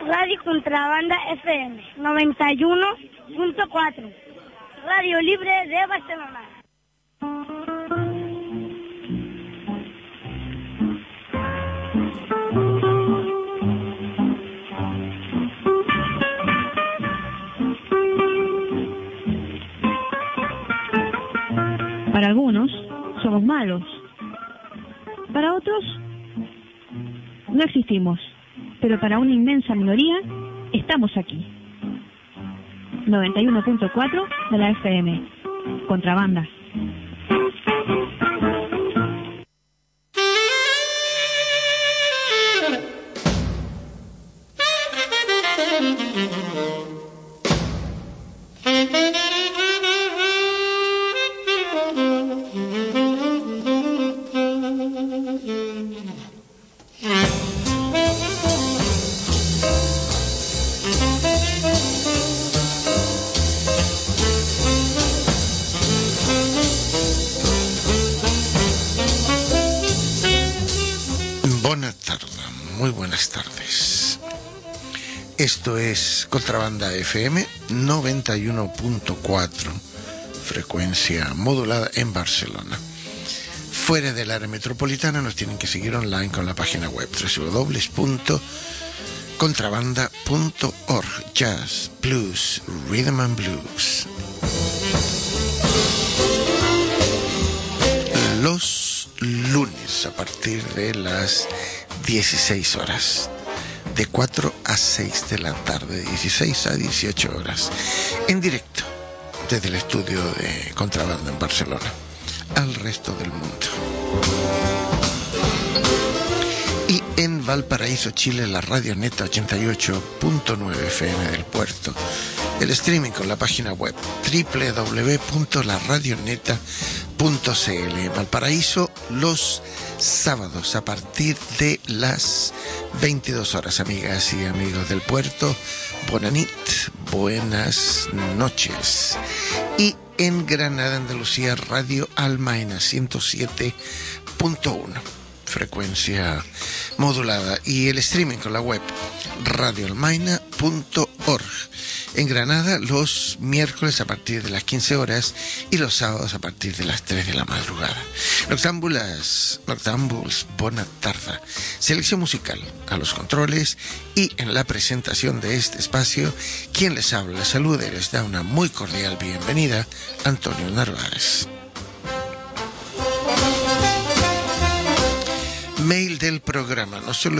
Radio Contrabanda FM 91.4, Radio Libre de Barcelona. Para algunos somos malos, para otros no existimos, pero para una inmensa minoría estamos aquí. 91.4 de la FM, Contrabanda. Esto es Contrabanda FM 91.4, frecuencia modulada en Barcelona. Fuera del área metropolitana nos tienen que seguir online con la página web www.contrabanda.org. Jazz, blues, rhythm and blues. Los lunes a partir de las 16 horas. De 4 a 6 de la tarde, 16 a 18 horas, en directo desde el estudio de Contrabanda en Barcelona, al resto del mundo. Y en Valparaíso, Chile, la Radio Neta 88.9 FM del Puerto, el streaming con la página web www.laradioneta.cl. Valparaíso, los sábados a partir de las 22 horas, amigas y amigos del puerto. Buena nit, buenas noches. Y en Granada, Andalucía, Radio Almaina 107.1, frecuencia modulada, y el streaming con la web radioalmaina.org. En Granada los miércoles a partir de las 15 horas y los sábados a partir de las 3 de la madrugada. Noctámbuls, bona tarda. Selección musical a los controles, y en la presentación de este espacio, quien les habla, les saluda y les da una muy cordial bienvenida, Antonio Narváez. Mail del programa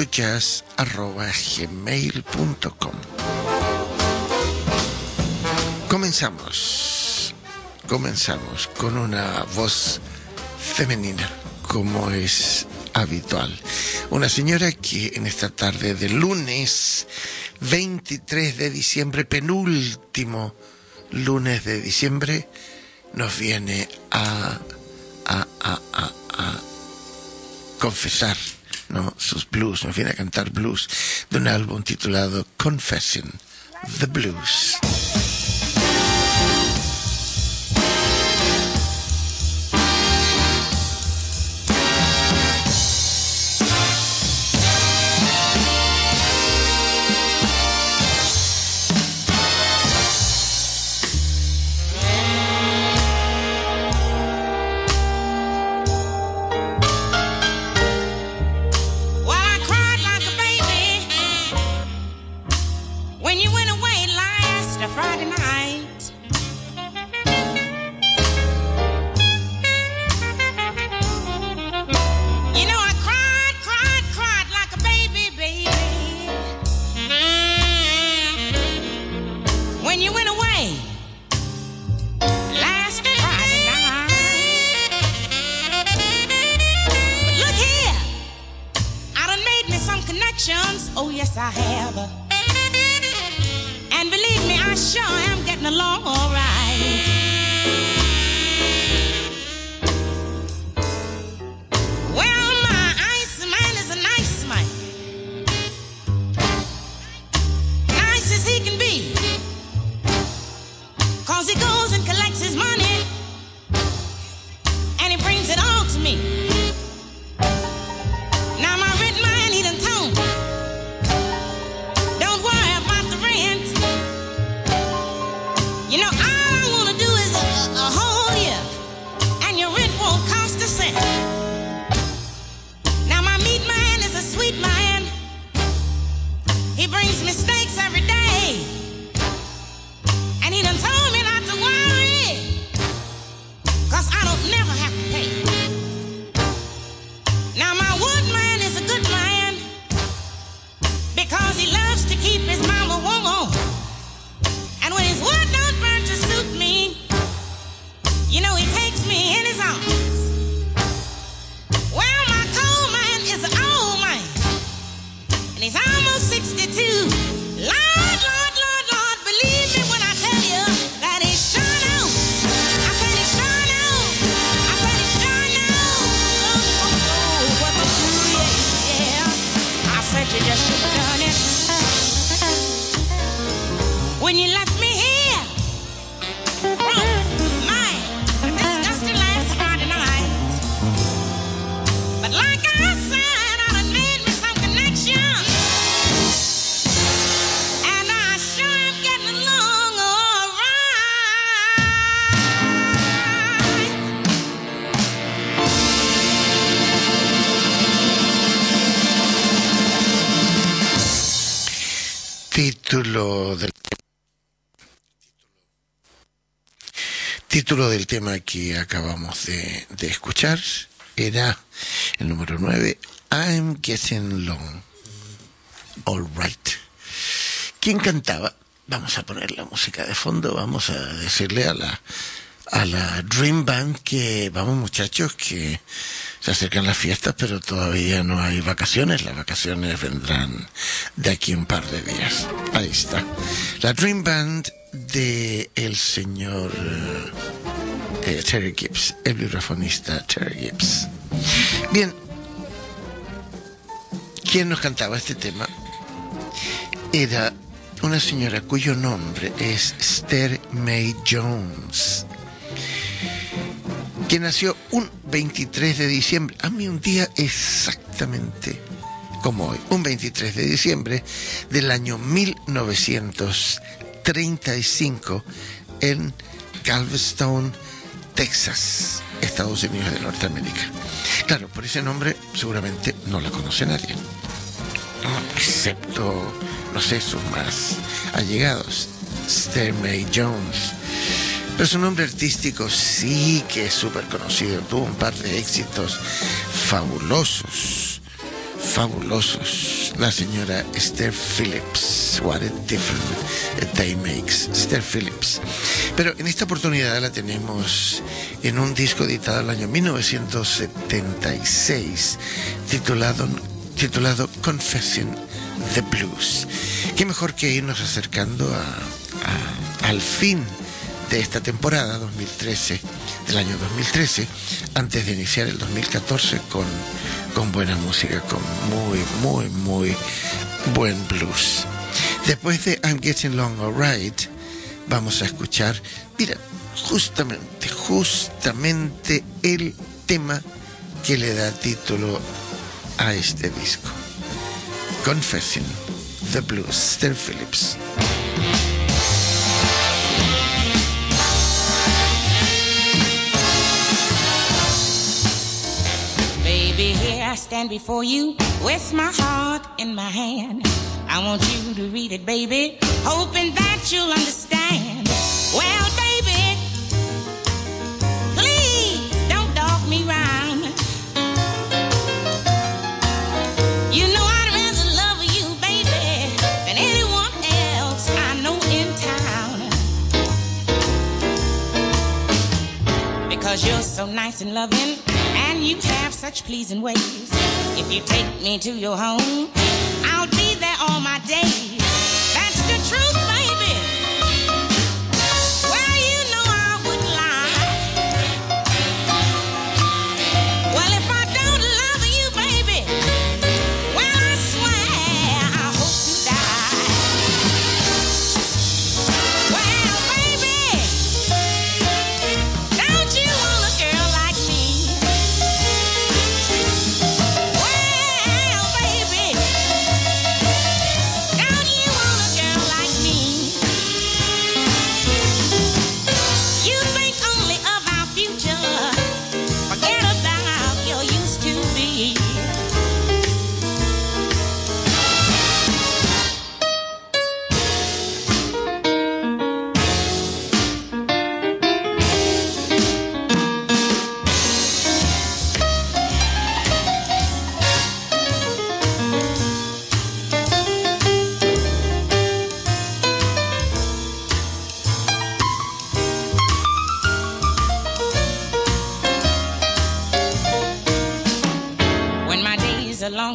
nosolojazz@gmail.com. Comenzamos con una voz femenina, como es habitual. Una señora que en esta tarde de lunes 23 de diciembre, penúltimo lunes de diciembre, nos viene a confesar, ¿no?, sus blues, nos viene a cantar blues de un álbum titulado Confessing the Blues. Now my rent man, he done told me, don't worry. He brings me steaks every day. And he done told me not to worry, 'cause I don't never have to pay. Now my woodman is a good man, because he loves to keep his mama warm. And when his wood don't burn to suit me, you know he takes me in his arms. Well, my coal man is an old man, and he's almost 62. Lord, Lord, Lord, Lord, believe me when I tell you that he sure knows. I said he sure knows. I said he sure knows. What to do, yeah. I said you just should have done it when you left me here. Mine, disgusting last Friday night. But like I said, I done made me some connections, and I sure am getting along all right. Título del tema que acabamos de escuchar era el número 9, I'm Getting Long. All right. ¿Quién cantaba? Vamos a poner la música de fondo, vamos a decirle a la Dream Band que vamos muchachos, que se acercan las fiestas, pero todavía no hay vacaciones. Las vacaciones vendrán de aquí un par de días. Ahí está. La Dream Band de el señor Terry Gibbs, el vibrafonista Terry Gibbs. Bien, ¿quién nos cantaba este tema? Era una señora cuyo nombre es Esther Mae Jones, que nació un 23 de diciembre, a mí un día exactamente como hoy, un 23 de diciembre del año 1935 en Galveston, Texas, Estados Unidos de Norteamérica. Claro, por ese nombre seguramente no la conoce nadie, excepto, no sé, sus más allegados, Esther Mae Jones. Pero su nombre artístico sí que es súper conocido. Tuvo un par de éxitos fabulosos. La señora Esther Phillips. What a difference a day makes. Esther Phillips. Pero en esta oportunidad la tenemos en un disco editado en el año 1976, titulado Confessing the Blues. Qué mejor que irnos acercando al fin de esta temporada 2013, del año 2013, antes de iniciar el 2014 con buena música, con muy buen blues. Después de I'm Getting Long Alright, vamos a escuchar, mira, justamente el tema que le da título a este disco, Confessing the Blues, Esther Phillips. Baby, here I stand before you with my heart in my hand. I want you to read it, baby, hoping that you'll understand. Well, baby, please don't dog me round. You know I'd rather love you, baby, than anyone else I know in town. Because you're so nice and loving, and you have such pleasing ways. If you take me to your home, I'll be there all my days. That's the truth, baby. Well, you know I wouldn't lie. Well, if I don't love you, baby, well, I swear I hope to die. Well, baby, don't you want a girl like me? Well, baby, don't you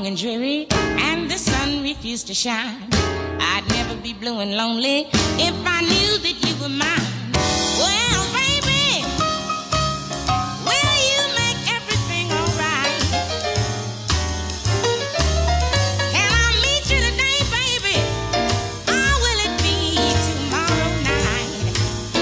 long and dreary, and the sun refused to shine, I'd never be blue and lonely if I knew that you were mine. Well, baby, will you make everything alright? Can I meet you today, baby, or will it be tomorrow night?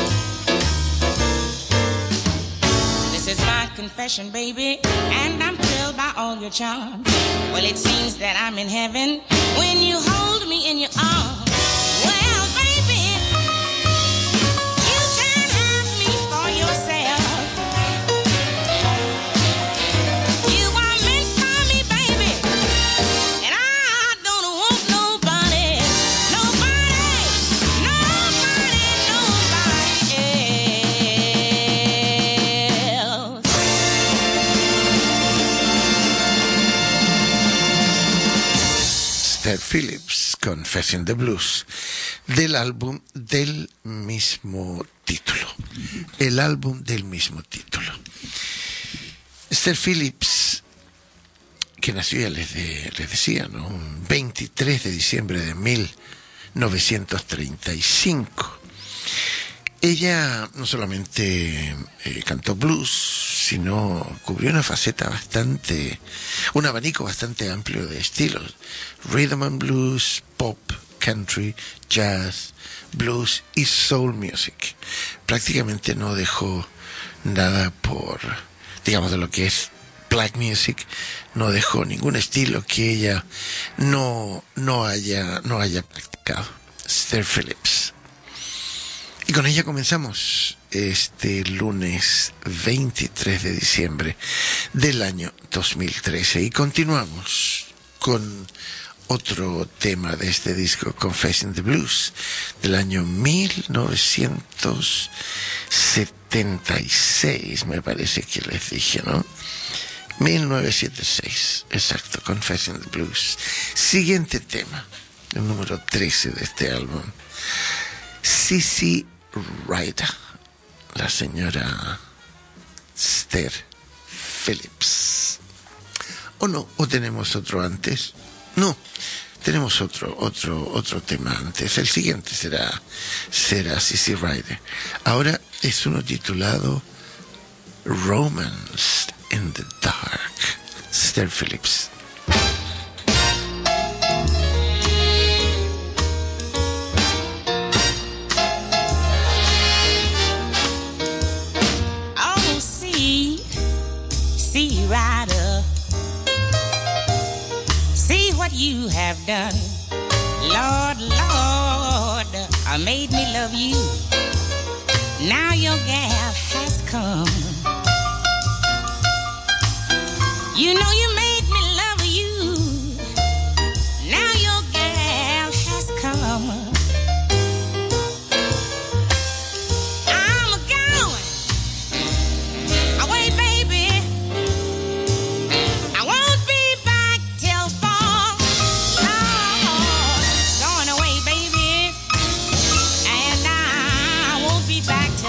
This is my confession, baby, and I'm thrilled by all your charms. Well, it seems that I'm in heaven when you hold me in your arms. Well, baby, you can have me for yourself. You are meant for me, baby, and I don't want nobody, nobody, nobody, nobody else. Esther Phillips, Confessing the Blues, del álbum del mismo título. El álbum del mismo título. Esther Phillips, que nació, ya les decía, ¿no? Un 23 de diciembre de 1935. Ella no solamente cantó blues, sino cubrió un abanico bastante amplio de estilos: rhythm and blues, pop, country, jazz, blues y soul music. Prácticamente no dejó nada digamos, de lo que es black music, no dejó ningún estilo que ella no haya practicado. Esther Phillips. Y con ella comenzamos este lunes 23 de diciembre del año 2013 y continuamos con otro tema de este disco, Confessing the Blues, del año 1976, me parece que les dije, ¿no? 1976, exacto, Confessing the Blues. Siguiente tema, el número 13 de este álbum, CeCe Ryder, la señora Esther Phillips. ¿O no? ¿O tenemos otro antes? No, tenemos otro tema antes. El siguiente será CeCe Ryder. Ahora es uno titulado Romance in the Dark. Esther Phillips. Rider, see what you have done. Lord, Lord, I made me love you. Now your gal has come. You know you made me love you. Now your gal has come.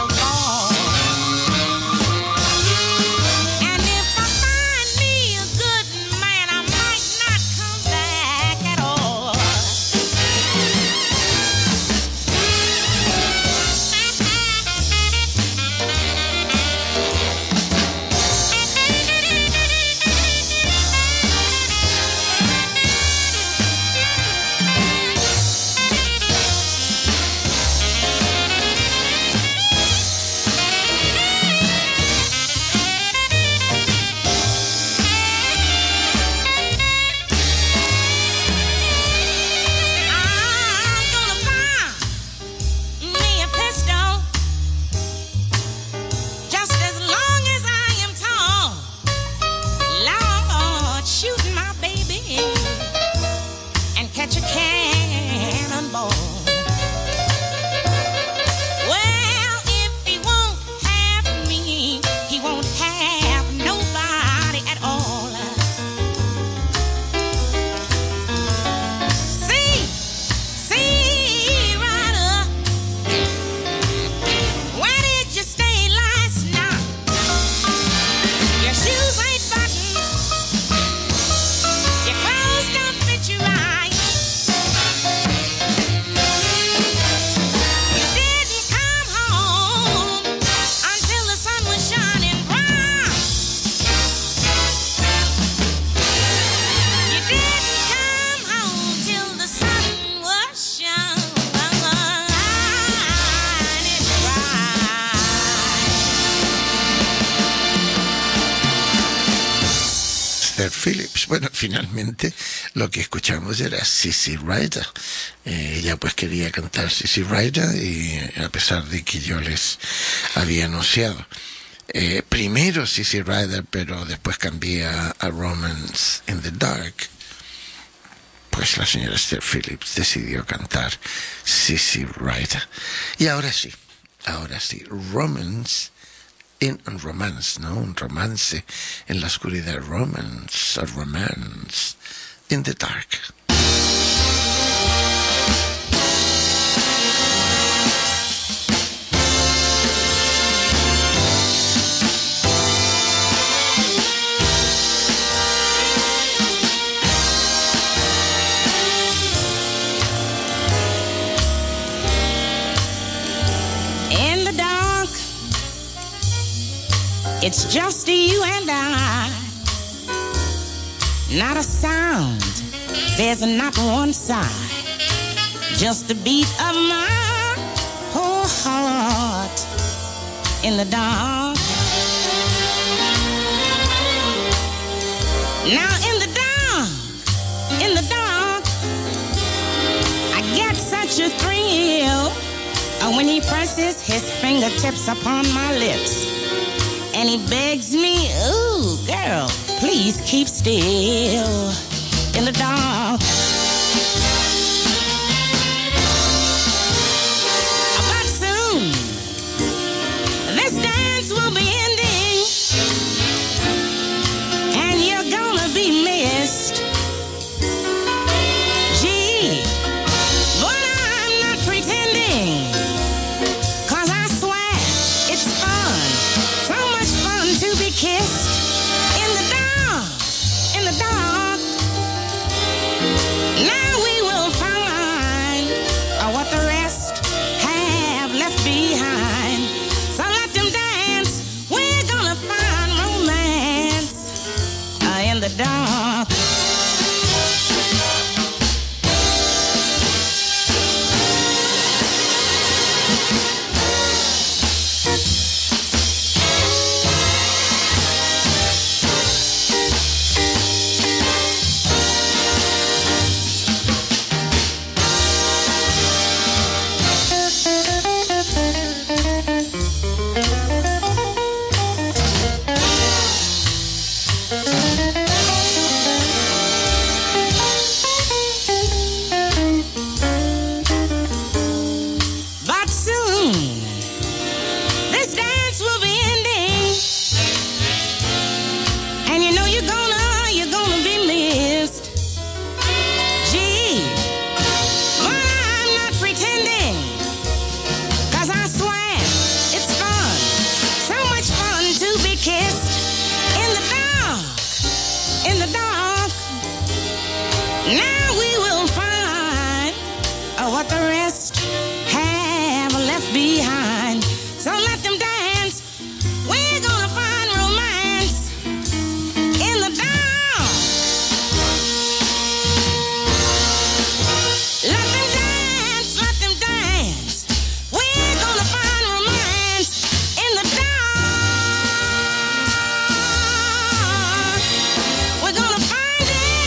And if I find me a good Esther Phillips. Bueno, finalmente lo que escuchamos era Sissy Rider. Ella pues quería cantar Sissy Rider, y a pesar de que yo les había anunciado primero Sissy Rider, pero después cambié a Romance in the Dark, pues la señora Esther Phillips decidió cantar Sissy Rider. Y ahora sí, Romance in Romance, ¿no? Un romance en la oscuridad, Romance in the Dark. It's just you and I, not a sound, there's not one sigh, just the beat of my whole heart in the dark. Now in the dark, I get such a thrill when he presses his fingertips upon my lips. And he begs me, ooh, girl, please keep still in the dark. But soon, this dance will be ending, and you're gonna be missed. Gee, but I'm not pretending, 'cause I swear it's fun. So much fun to be kissed in the dark. Now we will find what the rest have left behind. So let them dance. We're gonna find romance in the dark. What the rest have left behind. So let them dance. We're gonna find romance in the dark. Let them dance, let them dance. We're gonna find romance in the dark. We're gonna find it.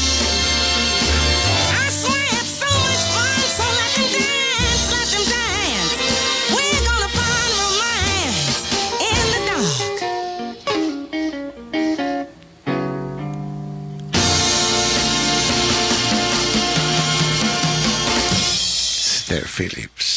I swear it's so much fun. So let them dance, let them dance. We're gonna find romance in the dark. Esther Phillips,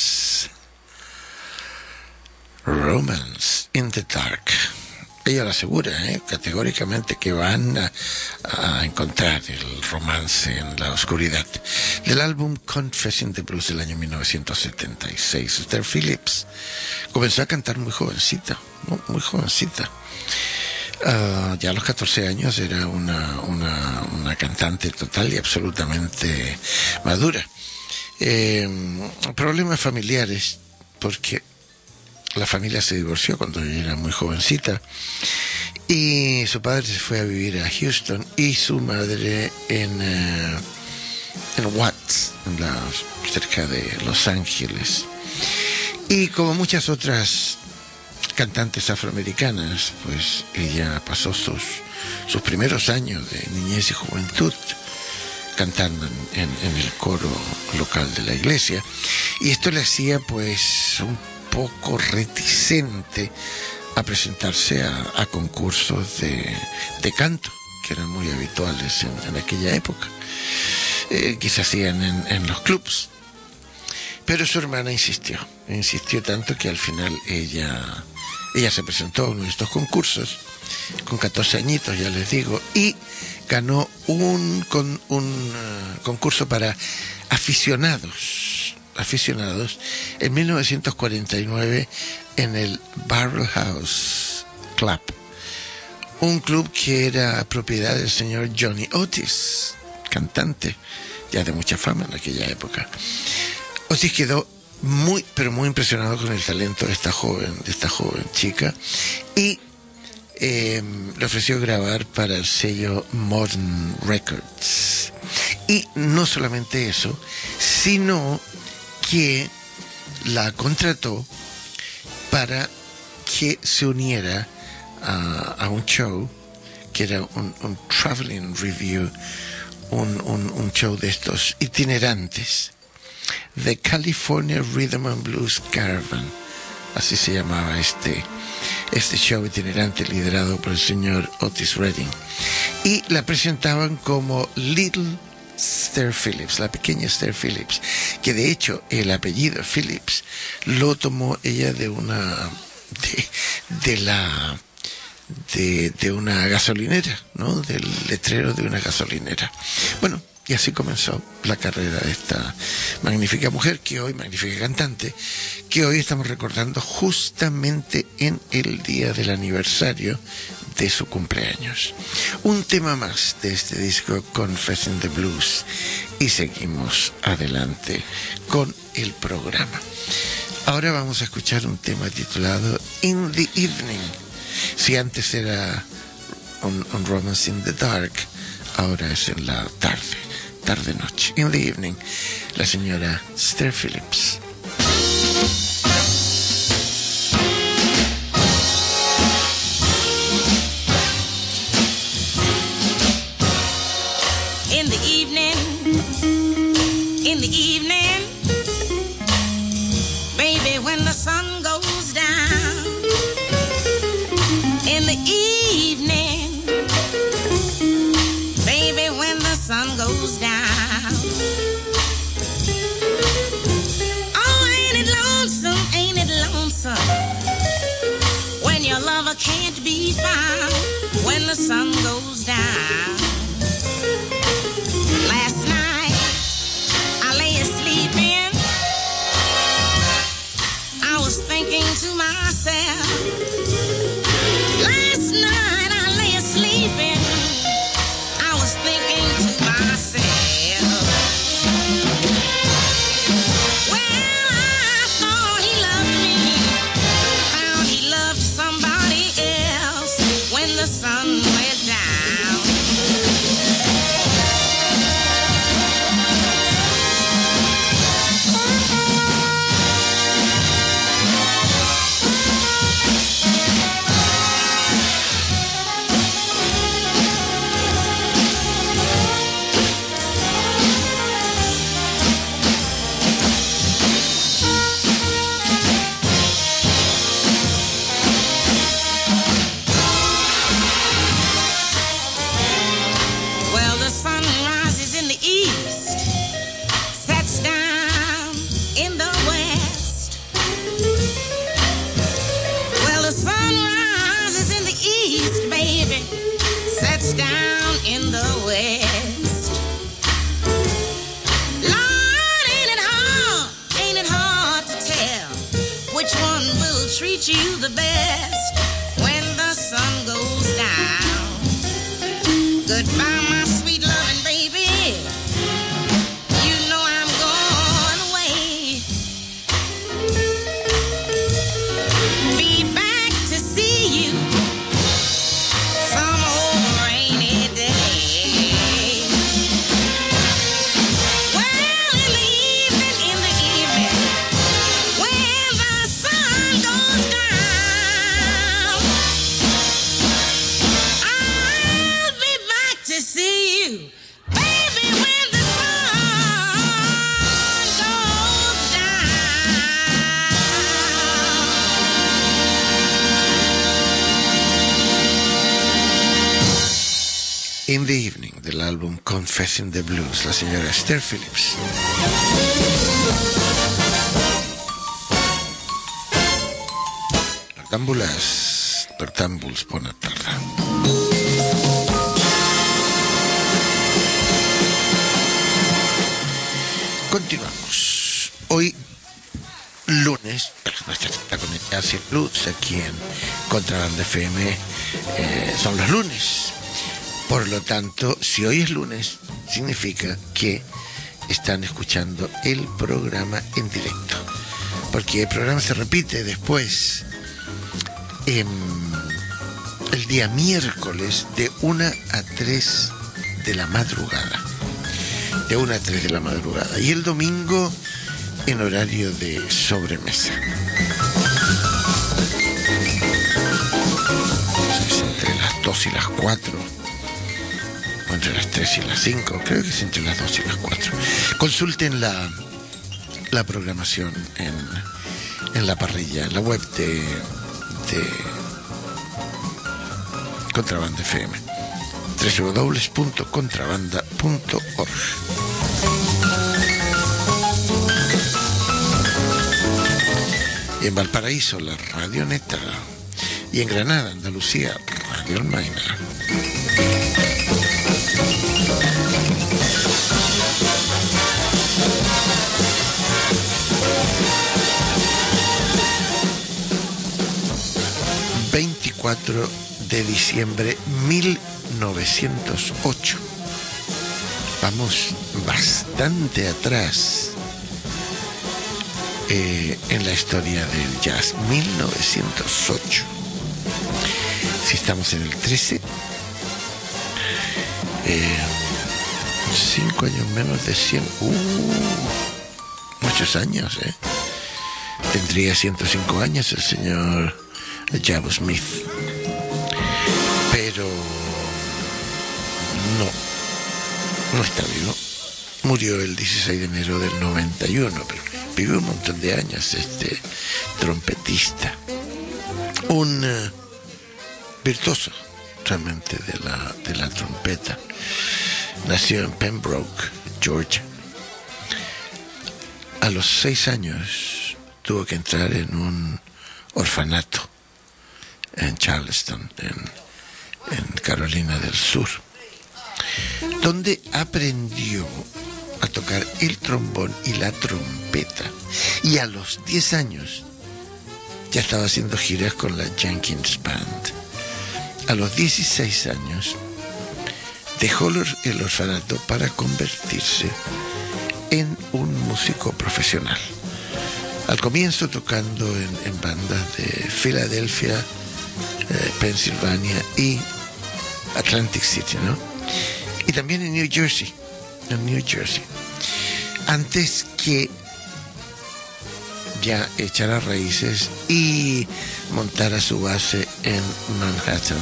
Romance in the Dark. Ella lo asegura, categóricamente, que van a encontrar el romance en la oscuridad. Del álbum Confessing the Blues del año 1976. Esther Phillips comenzó a cantar muy jovencita, muy jovencita. Ya a los 14 años era una cantante total y absolutamente madura. Problemas familiares, porque la familia se divorció cuando ella era muy jovencita, y su padre se fue a vivir a Houston y su madre en Watts, cerca de Los Ángeles. Y como muchas otras cantantes afroamericanas, pues ella pasó sus sus primeros años de niñez y juventud cantando en el coro local de la iglesia, y esto le hacía pues un poco reticente a presentarse a concursos de canto, que eran muy habituales en aquella época, que se hacían en los clubs. Pero su hermana insistió tanto que al final ella se presentó a uno de estos concursos con 14 añitos, ya les digo, y ganó un concurso para aficionados en 1949 en el Barrel House Club, un club que era propiedad del señor Johnny Otis, cantante ya de mucha fama en aquella época. Otis quedó muy impresionado con el talento de esta joven chica, y le ofreció grabar para el sello Modern Records. Y no solamente eso, sino que la contrató para que se uniera a un show que era un traveling review, un show de estos itinerantes, The California Rhythm and Blues Caravan, así se llamaba este show itinerante liderado por el señor Otis Redding, y la presentaban como Little Esther Phillips, la pequeña Esther Phillips, que de hecho el apellido Phillips lo tomó ella de una gasolinera, ¿no? Del letrero de una gasolinera. Bueno, y así comenzó la carrera de esta magnífica mujer, magnífica cantante, que hoy estamos recordando justamente en el día del aniversario de su cumpleaños. Un tema más de este disco, Confessing the Blues, y seguimos adelante con el programa. Ahora vamos a escuchar un tema titulado In the Evening. Si antes era un Romance in the Dark, ahora es en la tarde-noche. In the Evening, la señora Esther Phillips. In the evening, baby, when the sun goes down. In the evening, baby, when the sun goes down. Oh, ain't it lonesome, when your lover can't be found, when the sun goes down. Last night, I lay sleeping, I was thinking to myself. Last night, I lay sleeping, I was thinking to myself. Well, I thought he loved me, found he loved somebody else when the sun went down. Down in the west. Lord, ain't it hard to tell which one will treat you the best when the sun goes down. Goodbye, my sweet loving baby, you know I'm going away. Be back to see you some old rainy day. Well, in the evening, when the sun goes down. In the Evening, del álbum Confessing the Blues, la señora Esther Phillips. Noctámbuls, buena tarde. Continuamos. Hoy, lunes, nuestra cita con el Jazz y el Blues aquí en Contrabanda FM son los lunes. Por lo tanto, si hoy es lunes, significa que están escuchando el programa en directo. Porque el programa se repite después, el día miércoles, de 1 a 3 de la madrugada. De 1 a 3 de la madrugada. Y el domingo, en horario de sobremesa. Es entre las 2 y las 4. O entre las 3 y las 5, creo que es entre las 2 y las 4. Consulten la programación en la parrilla, en la web de Contrabanda FM, www.contrabanda.org. Y en Valparaíso, la Radio Neta. Y en Granada, Andalucía, Radio Almaina. De diciembre 1908. Vamos bastante atrás en la historia del jazz. 1908. Si estamos en el 13, 5 años menos de 100. Muchos años, Tendría 105 años el señor Jabo Smith. Pero no está vivo. Murió el 16 de enero del 91, pero vivió un montón de años este trompetista. Un virtuoso realmente de la trompeta. Nació en Pembroke, Georgia. A los 6 años tuvo que entrar en un orfanato en Charleston, en Carolina del Sur, donde aprendió a tocar el trombón y la trompeta, y a los 10 años ya estaba haciendo giras con la Jenkins Band. A los 16 años dejó el orfanato para convertirse en un músico profesional. Al comienzo tocando en bandas de Filadelfia, Pensilvania y Atlantic City, ¿no? Y también en New Jersey, antes que ya echara raíces y montara su base en Manhattan,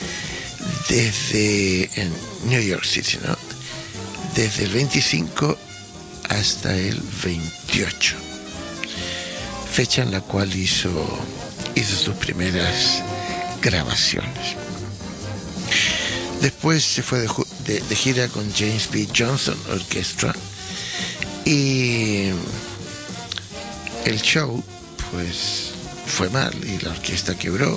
en New York City, ¿no? Desde el 25 hasta el 28, fecha en la cual hizo sus primeras grabaciones. Después se fue de gira con James B. Johnson Orchestra, y el show pues fue mal y la orquesta quebró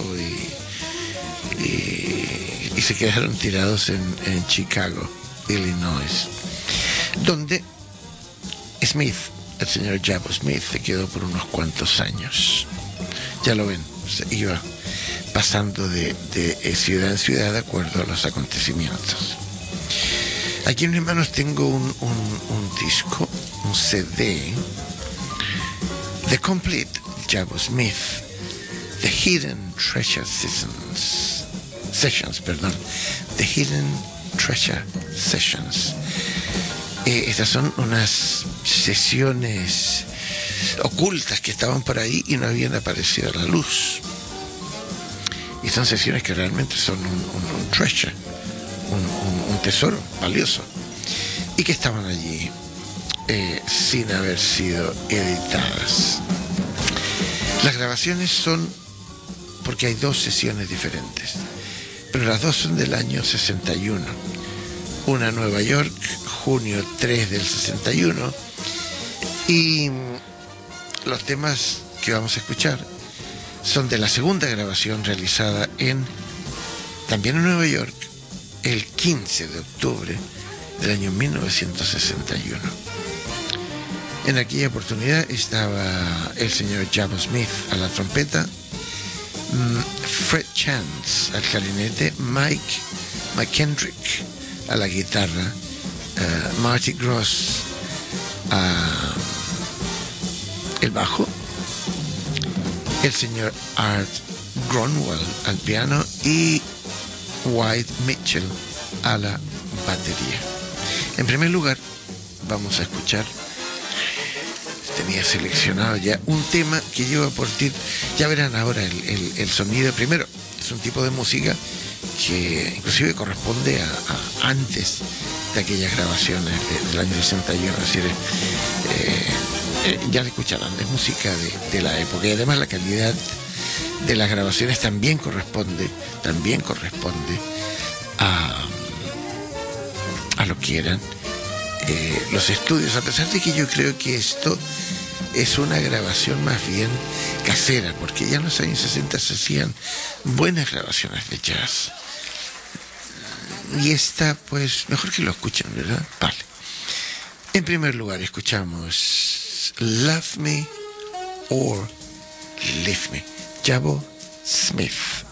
y se quedaron tirados en Chicago, Illinois, donde Smith, el señor Jabo Smith, se quedó por unos cuantos años. Ya lo ven, se iba pasando de ciudad en ciudad de acuerdo a los acontecimientos. Aquí en mis manos tengo un disco, un CD, The Complete Jabo Smith, The Hidden Treasure Sessions, The Hidden Treasure Sessions. Estas son unas sesiones ocultas que estaban por ahí y no habían aparecido a la luz. Y son sesiones que realmente son un treasure, un tesoro valioso, y que estaban allí sin haber sido editadas. Las grabaciones son, porque hay dos sesiones diferentes, pero las dos son del año 61. Una Nueva York, junio 3 del 61. Y los temas que vamos a escuchar son de la segunda grabación realizada también en Nueva York, el 15 de octubre del año 1961. En aquella oportunidad estaba el señor Jabo Smith a la trompeta, Fred Chance al clarinete, Mike McKendrick a la guitarra, Marty Gross el bajo, el señor Art Gronwell al piano y White Mitchell a la batería. En primer lugar, vamos a escuchar, tenía seleccionado ya un tema que lleva por título, ya verán ahora el sonido. Primero, es un tipo de música que inclusive corresponde a antes de aquellas grabaciones del año 61, es decir, ya le escucharán, es música de la época, y además la calidad de las grabaciones también corresponde a lo que eran los estudios, a pesar de que yo creo que esto es una grabación más bien casera, porque ya en los años 60 se hacían buenas grabaciones de jazz. Y esta, pues, mejor que lo escuchen, ¿verdad? Vale. En primer lugar, escuchamos Love Me or Leave Me, Jabo Smith.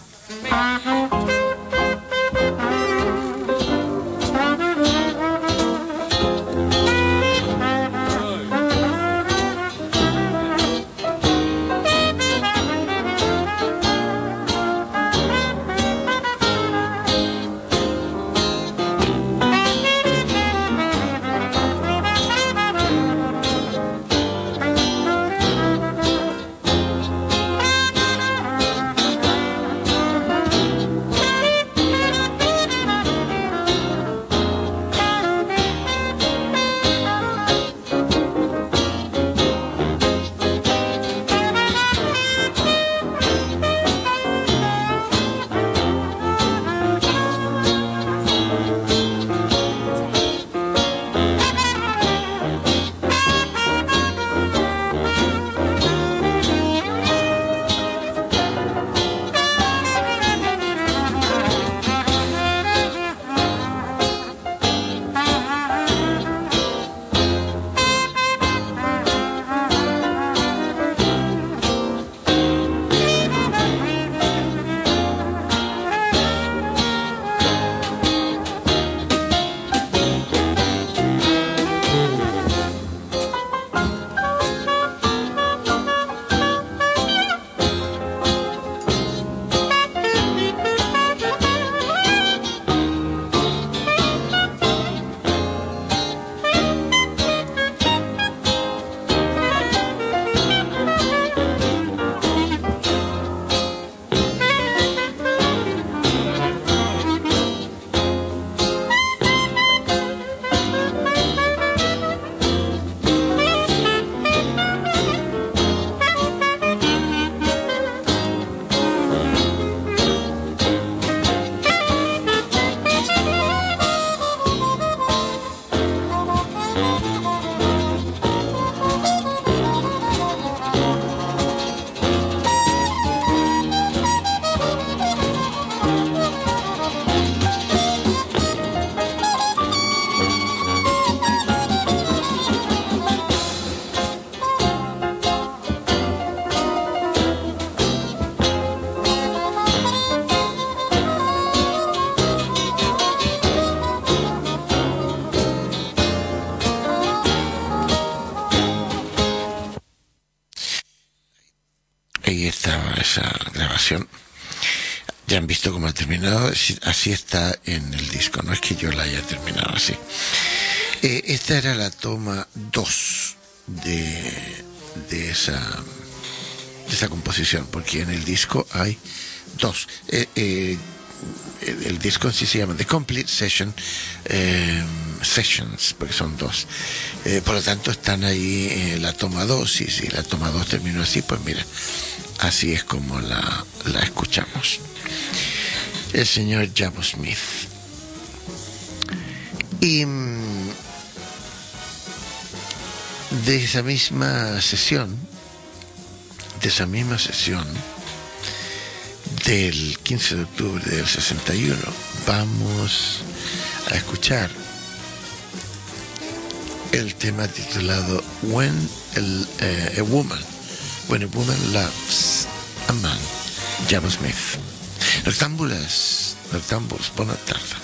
Ahí estaba esa grabación. Ya han visto cómo ha terminado. Así está en el disco. No es que yo la haya terminado así. Esta era la toma 2 de esa composición, porque en el disco hay 2. El disco en sí se llama The Complete Session Sessions, porque son 2. Por lo tanto están ahí la toma 2, y si la toma 2 terminó así, pues mira, así es como la escuchamos. El señor Jabo Smith. Y de esa misma sesión del 15 de octubre del 61, vamos a escuchar el tema titulado When a Woman Loves a Man, Jabo Smith. Noctámbuls, bona tarda.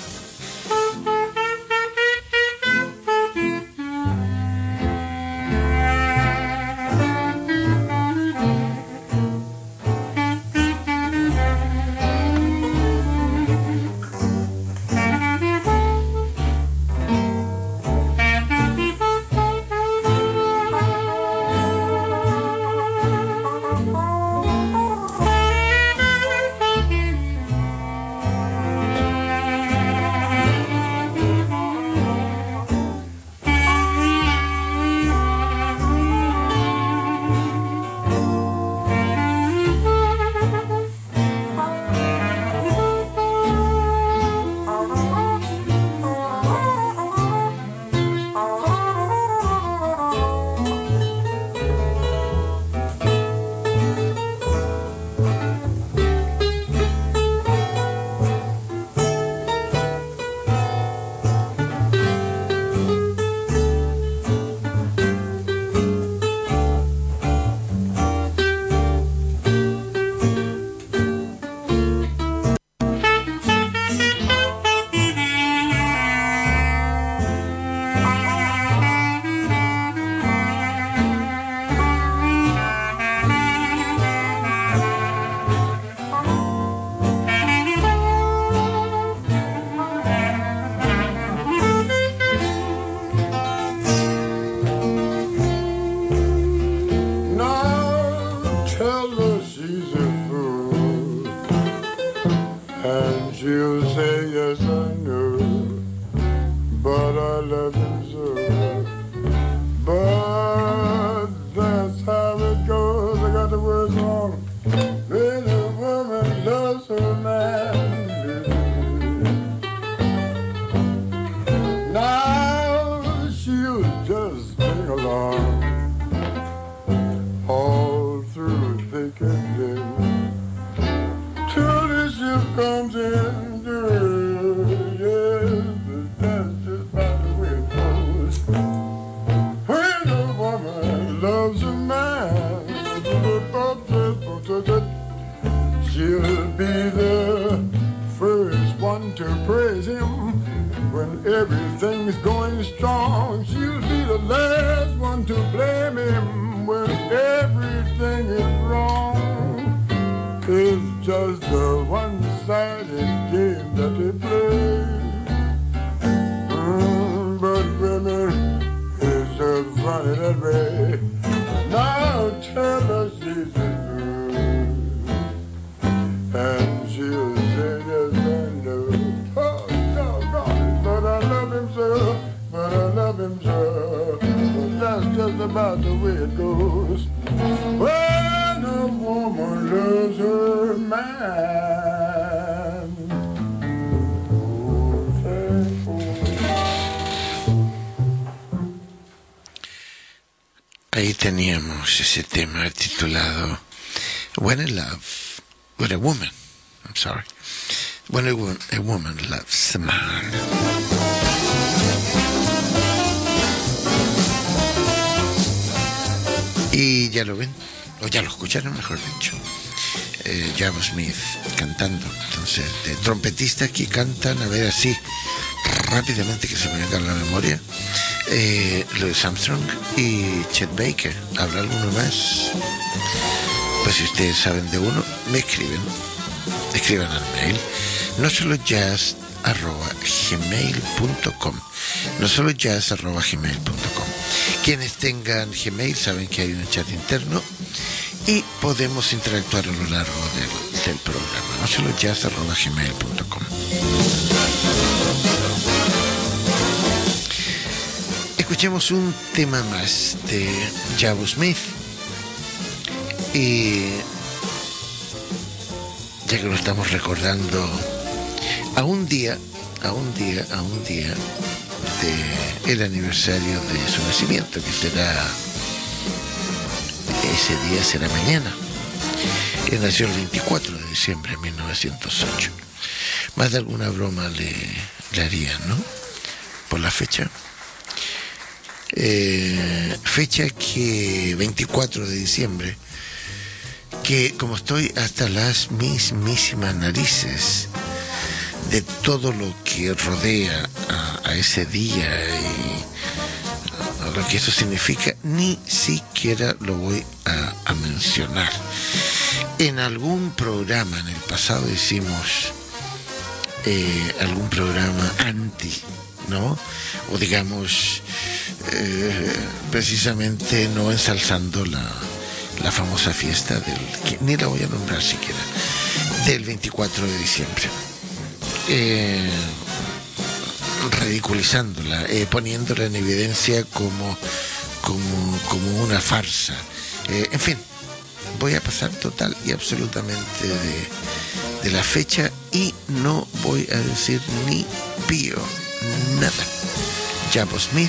Ahí teníamos ese tema titulado When a Woman Loves a Man. Y ya lo ven, o ya lo escucharon, mejor dicho. Jabo Smith cantando. Entonces, de trompetista aquí cantan, a ver, así rápidamente que se me venga a la memoria, Louis Armstrong y Chet Baker. ¿Habrá alguno más? Pues si ustedes saben de uno, me escriban al mail nosolojazz@gmail.com. Quienes tengan Gmail saben que hay un chat interno y podemos interactuar a lo largo del programa. nosolojazz@gmail.com. Escuchemos un tema más de Jabo Smith, y ya que lo estamos recordando, a un día el aniversario de su nacimiento, que será, ese día será mañana. Él nació el 24 de diciembre de 1908. Más de alguna broma le harían, ¿no? Por la fecha. Fecha que 24 de diciembre, que como estoy hasta las mismísimas narices de todo lo que rodea a ese día y a lo que eso significa, ni siquiera lo voy a mencionar. En algún programa en el pasado hicimos algún programa anti, ¿no? O digamos, precisamente no ensalzando la famosa fiesta que ni la voy a nombrar siquiera, del 24 de diciembre. Ridiculizándola, poniéndola en evidencia como una farsa. En fin, voy a pasar total y absolutamente de la fecha y no voy a decir ni pío, nada. Jabo Smith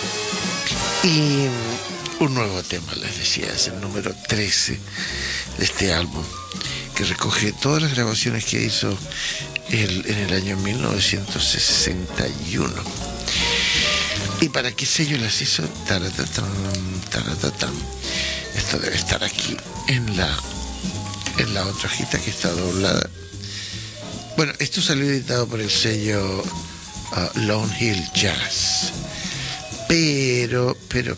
y un nuevo tema, les decía, es el número 13 de este álbum, que recoge todas las grabaciones que hizo en el año 1961. ¿Y para qué sello las hizo? Taratatán, taratatán. Esto debe estar aquí en la otra hojita que está doblada. Bueno, esto salió editado por el sello Lone Hill Jazz, pero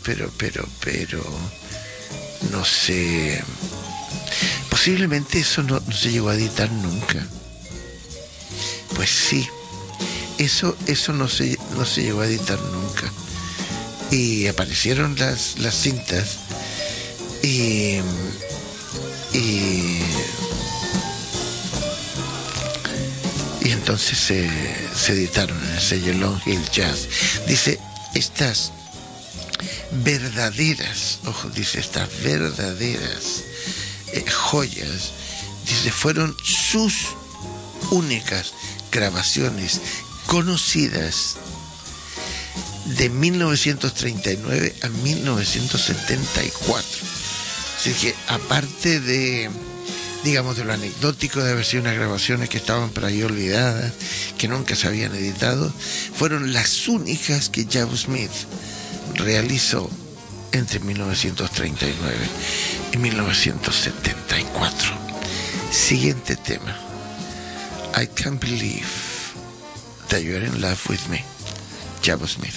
no sé, posiblemente eso no se llegó a editar nunca. Pues sí, eso no se llegó a editar nunca, y aparecieron las cintas y entonces se editaron en el sello Lone Hill Jazz. Dice, estas verdaderas joyas, dice, fueron sus únicas grabaciones conocidas de 1939 a 1974. Así que, aparte de, digamos, de lo anecdótico de haber sido unas grabaciones que estaban por ahí olvidadas, que nunca se habían editado, fueron las únicas que Jabo Smith realizó entre 1939 y 1974. Siguiente tema. I Can't Believe That You're in Love With Me, Jabo Smith.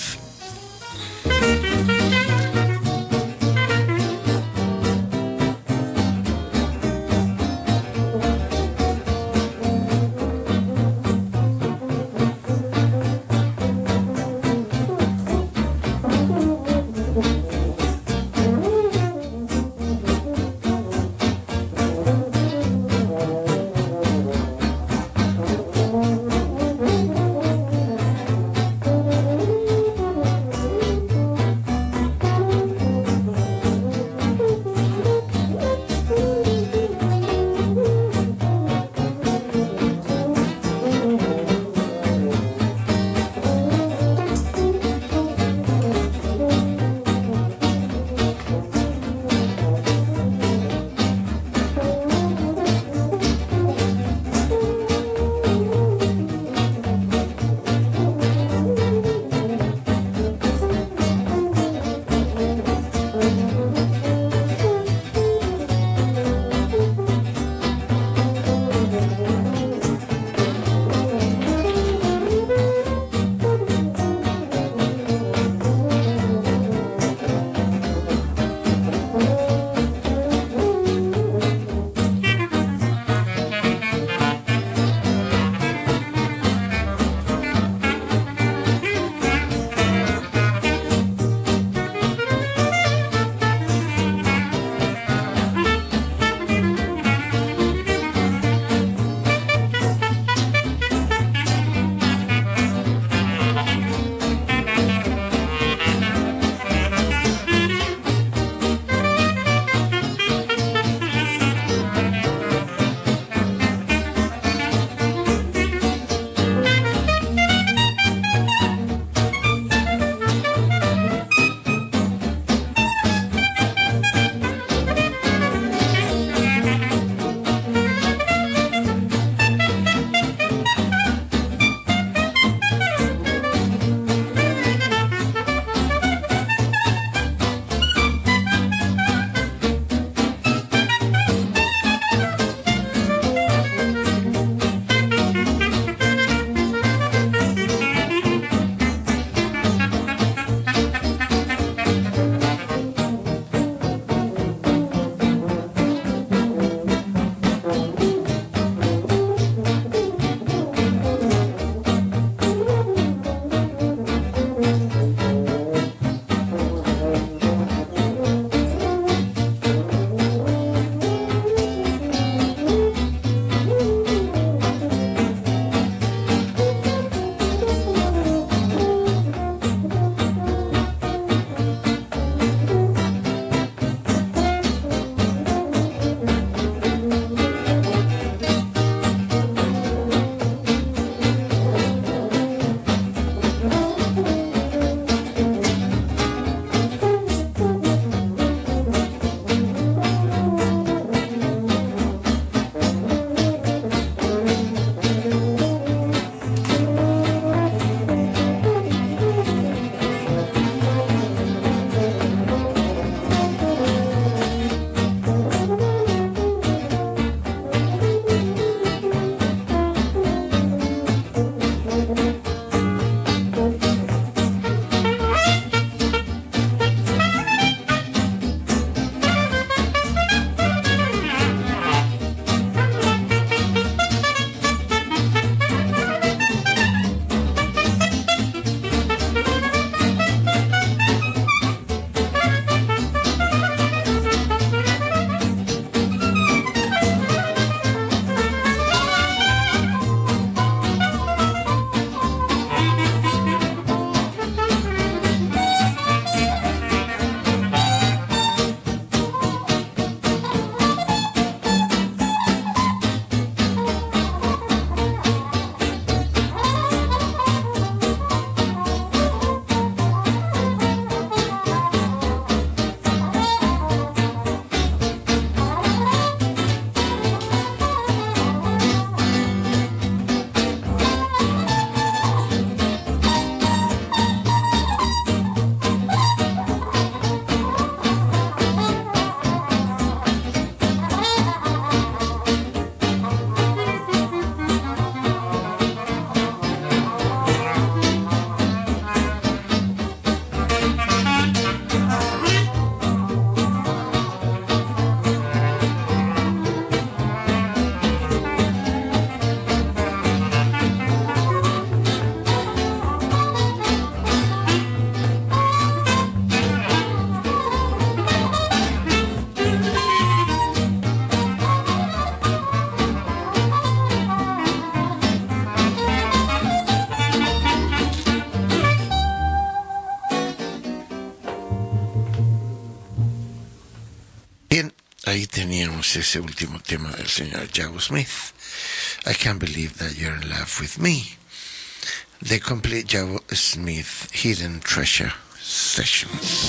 ahí teníamos ese último tema del señor Yao Smith. I Can't Believe That You're in Love With Me. The Complete Yao Smith Hidden Treasure Sessions.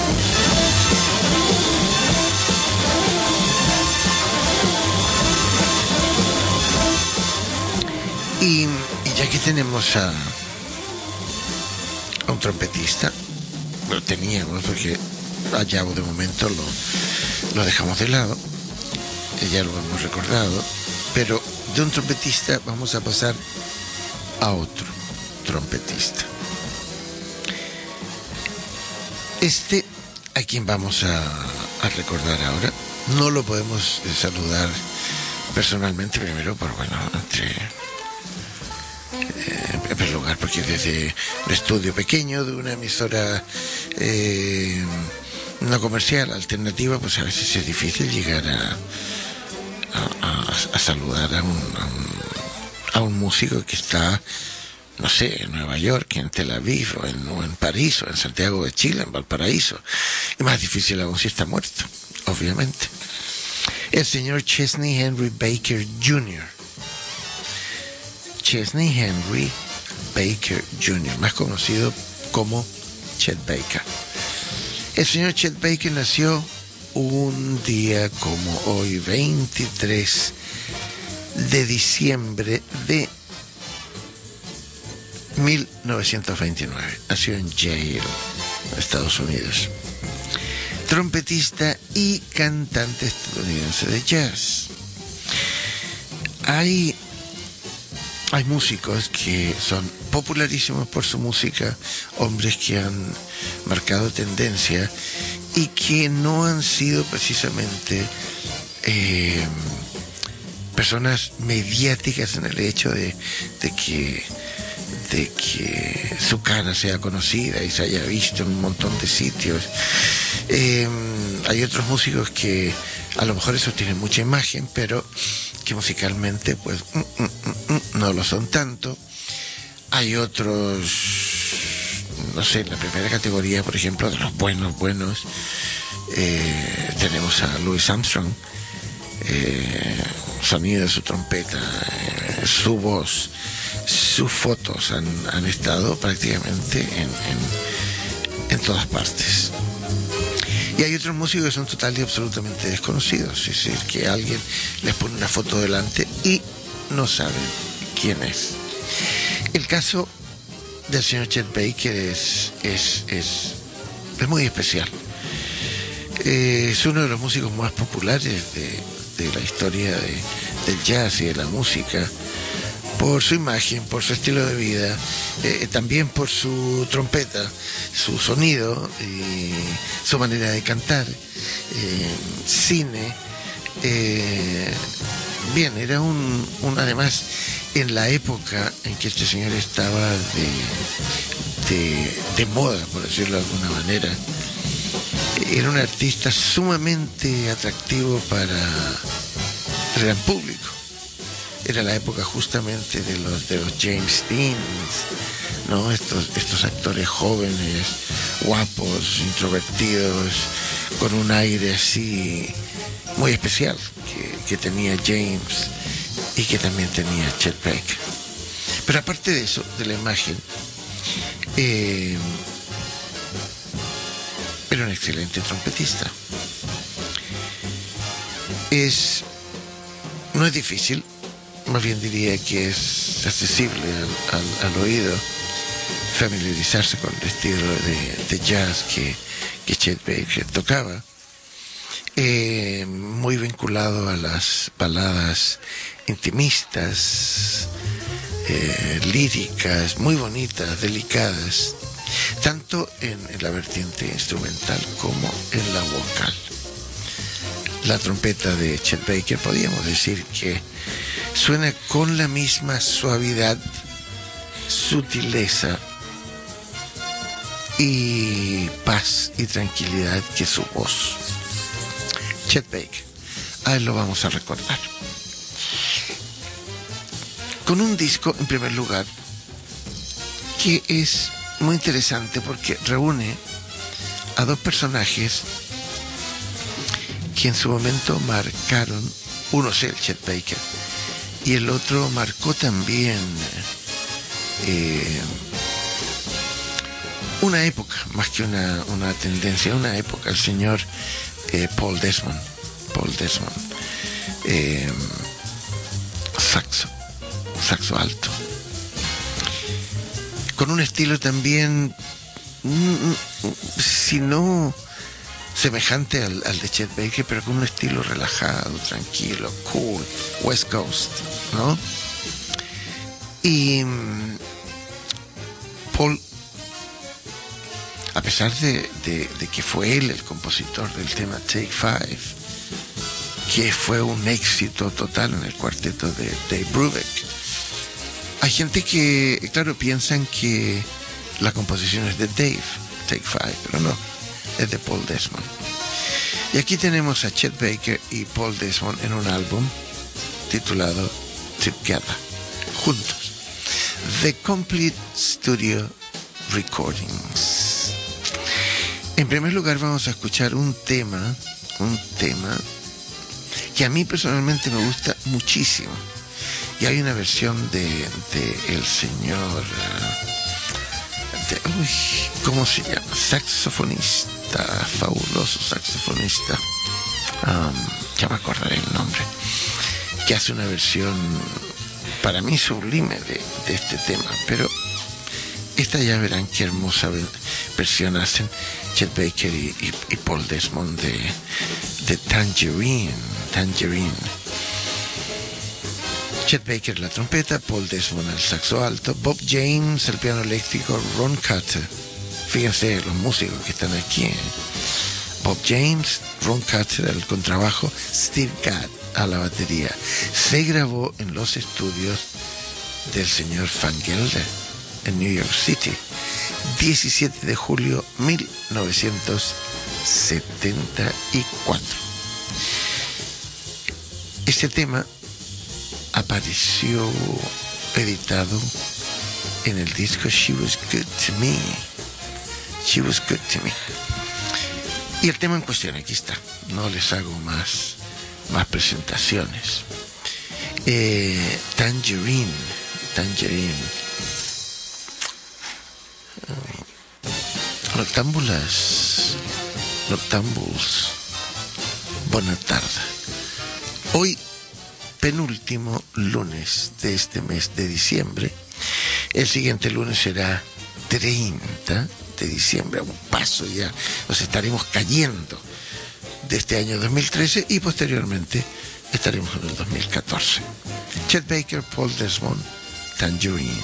Y ya que tenemos a un trompetista, lo teníamos porque a Yao de momento lo dejamos de lado, ya lo hemos recordado, pero de un trompetista vamos a pasar a otro trompetista. A quien vamos a recordar ahora, no lo podemos saludar personalmente, primero por, en primer lugar, porque desde un estudio pequeño de una emisora no comercial, alternativa, pues a veces es difícil llegar a saludar a un músico que está, no sé, en Nueva York, en Tel Aviv, o en París, o en Santiago de Chile, en Valparaíso. Y más difícil aún si está muerto, obviamente. El señor Chesney Henry Baker Jr. Chesney Henry Baker Jr., más conocido como Chet Baker. El señor Chet Baker nació un día como hoy, 23 de diciembre de 1929. Nació en Yale, Estados Unidos. Trompetista y cantante estadounidense de jazz. Hay músicos que son popularísimos por su música, hombres que han marcado tendencia y que no han sido precisamente personas mediáticas en el hecho de que su cara sea conocida y se haya visto en un montón de sitios. Hay otros músicos que a lo mejor esos tienen mucha imagen, pero que musicalmente pues no lo son tanto. Hay otros, no sé, en la primera categoría, por ejemplo, de los buenos, tenemos a Louis Armstrong. Sonido de su trompeta, su voz, sus fotos han estado prácticamente en todas partes. Y hay otros músicos que son total y absolutamente desconocidos, es decir, que alguien les pone una foto delante y no saben quién es. El caso del señor Chet Baker es muy especial. Es uno de los músicos más populares de la historia del jazz y de la música, por su imagen, por su estilo de vida, también por su trompeta, su sonido, su manera de cantar, cine. Bien, era además, en la época en que este señor estaba de moda, por decirlo de alguna manera, era un artista sumamente atractivo para el gran público. Era la época justamente de los James Deans, ¿no? Estos actores jóvenes, guapos, introvertidos, con un aire así muy especial que tenía James y que también tenía Chet Baker. Pero aparte de eso, de la imagen, era un excelente trompetista. No es difícil, más bien diría que es accesible al oído familiarizarse con el estilo de jazz que Chet Baker tocaba, muy vinculado a las baladas intimistas, líricas, muy bonitas, delicadas, tanto en la vertiente instrumental como en la vocal. La trompeta de Chet Baker, podríamos decir que suena con la misma suavidad, sutileza y paz y tranquilidad que su voz. Chet Baker, a él lo vamos a recordar con un disco, en primer lugar, que es muy interesante porque reúne a dos personajes que en su momento marcaron, uno es el Chet Baker, y el otro marcó también una época, más que una tendencia, una época, el señor Paul Desmond, saxo alto, con un estilo también, si no semejante al de Chet Baker, pero con un estilo relajado, tranquilo, cool, West Coast, ¿no? Y Paul, a pesar de que fue él el compositor del tema Take Five, que fue un éxito total en el cuarteto de Dave Brubeck, hay gente que, claro, piensan que la composición es de Dave, Take Five, pero no, es de Paul Desmond. Y aquí tenemos a Chet Baker y Paul Desmond en un álbum titulado Together, juntos, The Complete Studio Recordings. En primer lugar vamos a escuchar un tema que a mí personalmente me gusta muchísimo. Y hay una versión de el señor, ¿cómo se llama? Saxofonista, fabuloso saxofonista, ya me acordaré el nombre, que hace una versión para mí sublime de este tema. Pero esta ya verán qué hermosa versión hacen Chet Baker y Paul Desmond de Tangerine. Chet Baker la trompeta, Paul Desmond el saxo alto, Bob James el piano eléctrico, Ron Carter, fíjense los músicos que están aquí, Bob James, Ron Carter al contrabajo, Steve Gadd a la batería. Se grabó en los estudios del señor Van Gelder en New York City, 17 de julio 1974. Este tema apareció editado en el disco She Was Good to Me. Y el tema en cuestión, aquí está. No les hago más presentaciones. Tangerine. Noctambuls. Buena tarde. Hoy, penúltimo lunes de este mes de diciembre. El siguiente lunes será 30 de diciembre. A un paso ya nos estaremos cayendo de este año 2013 y posteriormente estaremos en el 2014. Chet Baker, Paul Desmond, Tangerine.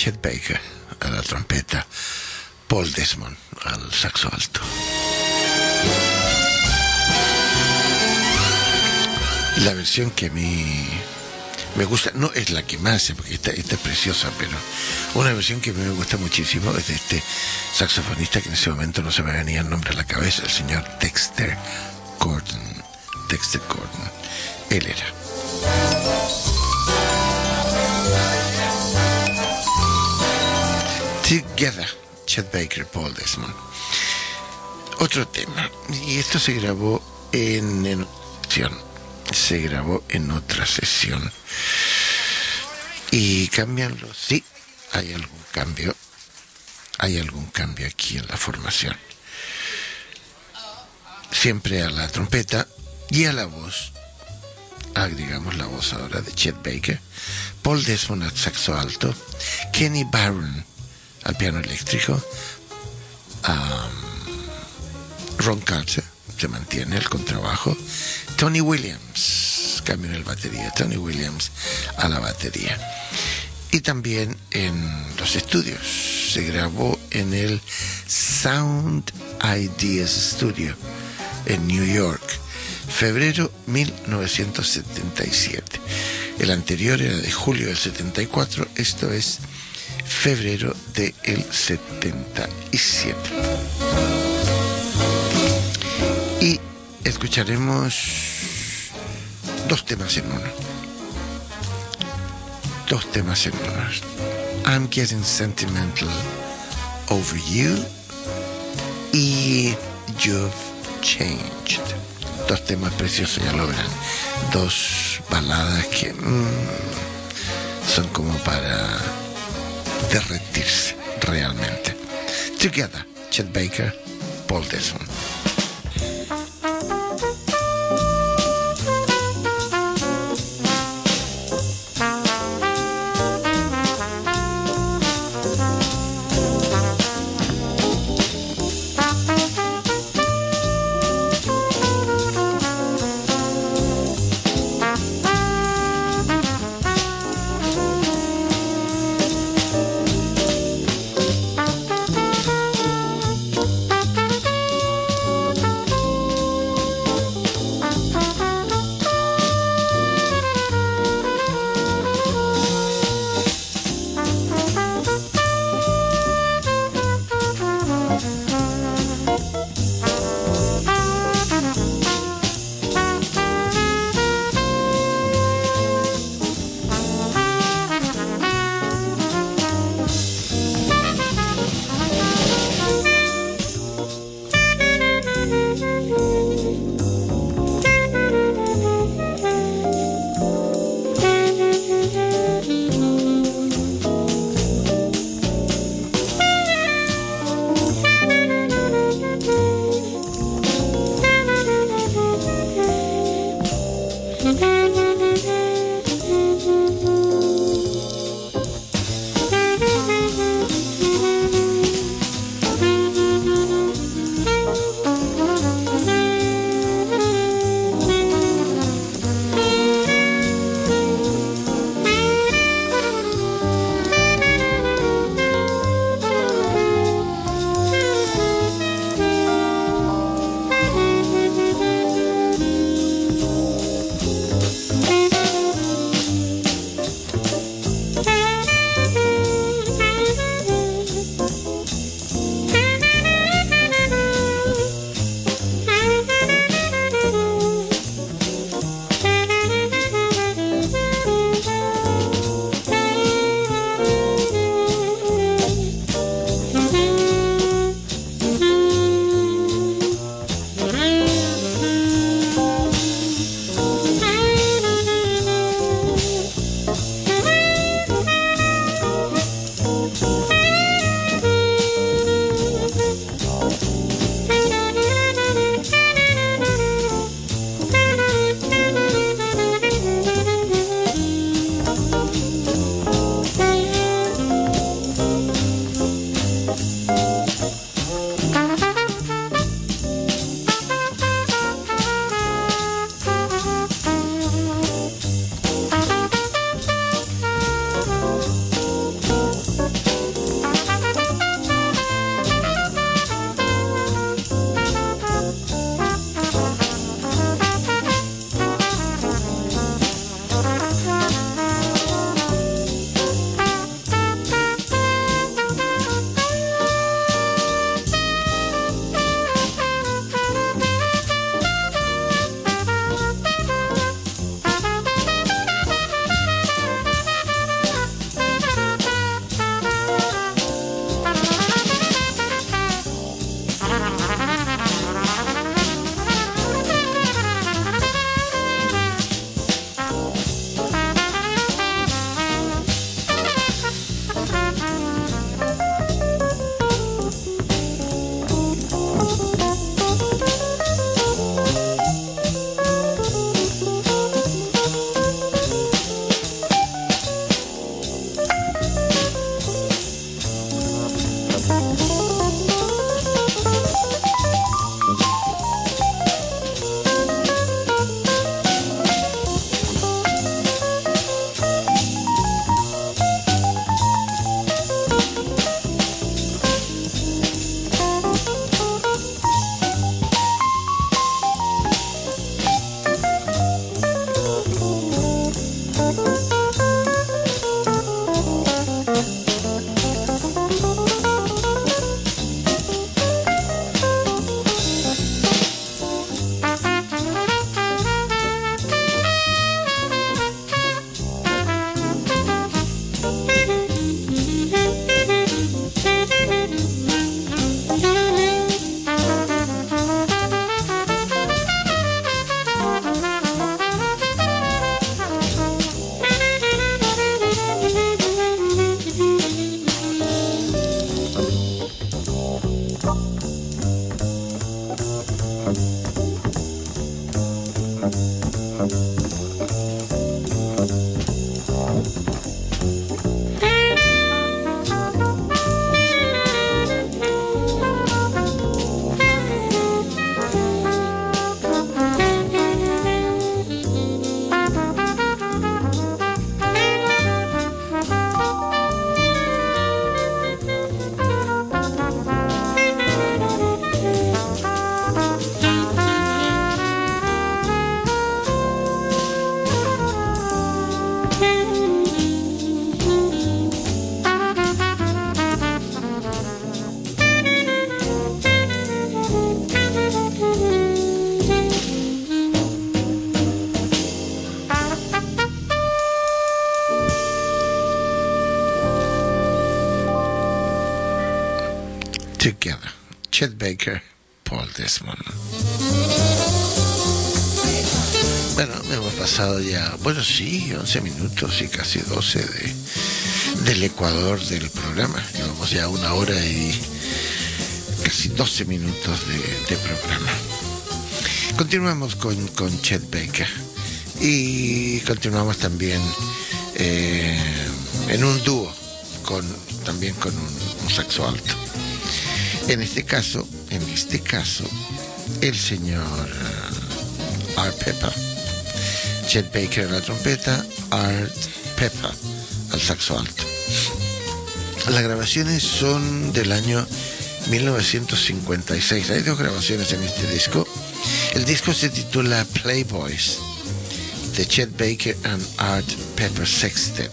Chet Baker a la trompeta, Paul Desmond al saxo alto. La versión que a mí me gusta, no es la que más, porque esta es preciosa, pero una versión que a mí me gusta muchísimo es de este saxofonista que en ese momento no se me venía el nombre a la cabeza, el señor Dexter Gordon. Dexter Gordon, él era. Together, Chet Baker, Paul Desmond. Otro tema, y esto se grabó se grabó en otra sesión. Y cambian los... Sí, hay algún cambio aquí en la formación. Siempre a la trompeta y a la voz, agregamos la voz ahora de Chet Baker, Paul Desmond al saxo alto, Kenny Barron al piano eléctrico, Ron Carter se mantiene el contrabajo, Tony Williams, cambio en el batería, Tony Williams a la batería. Y también en los estudios se grabó en el Sound Ideas Studio en New York, febrero 1977. El anterior era de julio del 74, esto es febrero del 77. Y escucharemos dos temas en uno. I'm Getting Sentimental Over You y You've Changed. Dos temas preciosos, ya lo verán. Dos baladas que son como para derretirse realmente. Together, Chet Baker, Paul Desmond. Together. Chet Baker, Paul Desmond. Bueno, hemos pasado ya, 11 minutos y casi 12 del ecuador del programa. Llevamos ya 1 hora y casi 12 minutos de programa. Continuamos con Chet Baker y continuamos también en un dúo también con un saxo alto. En este caso, el señor Art Pepper, Chet Baker a la trompeta, Art Pepper al saxo alto. Las grabaciones son del año 1956. Hay 2 grabaciones en este disco. El disco se titula Playboys, de Chet Baker and Art Pepper Sextet.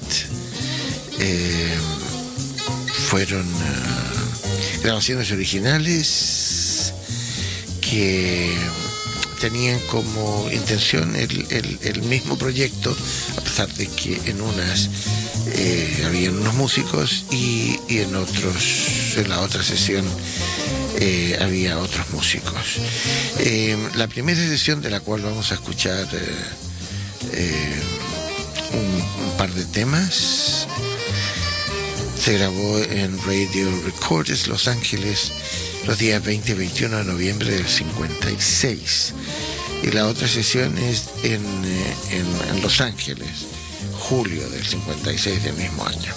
Fueron grabaciones originales que tenían como intención el mismo proyecto, a pesar de que en unas habían unos músicos y en la otra sesión había otros músicos. La primera sesión, de la cual vamos a escuchar un par de temas, se grabó en Radio Recorders Los Ángeles los días 20 y 21 de noviembre del 56, y la otra sesión es en Los Ángeles, julio del 56 del mismo año.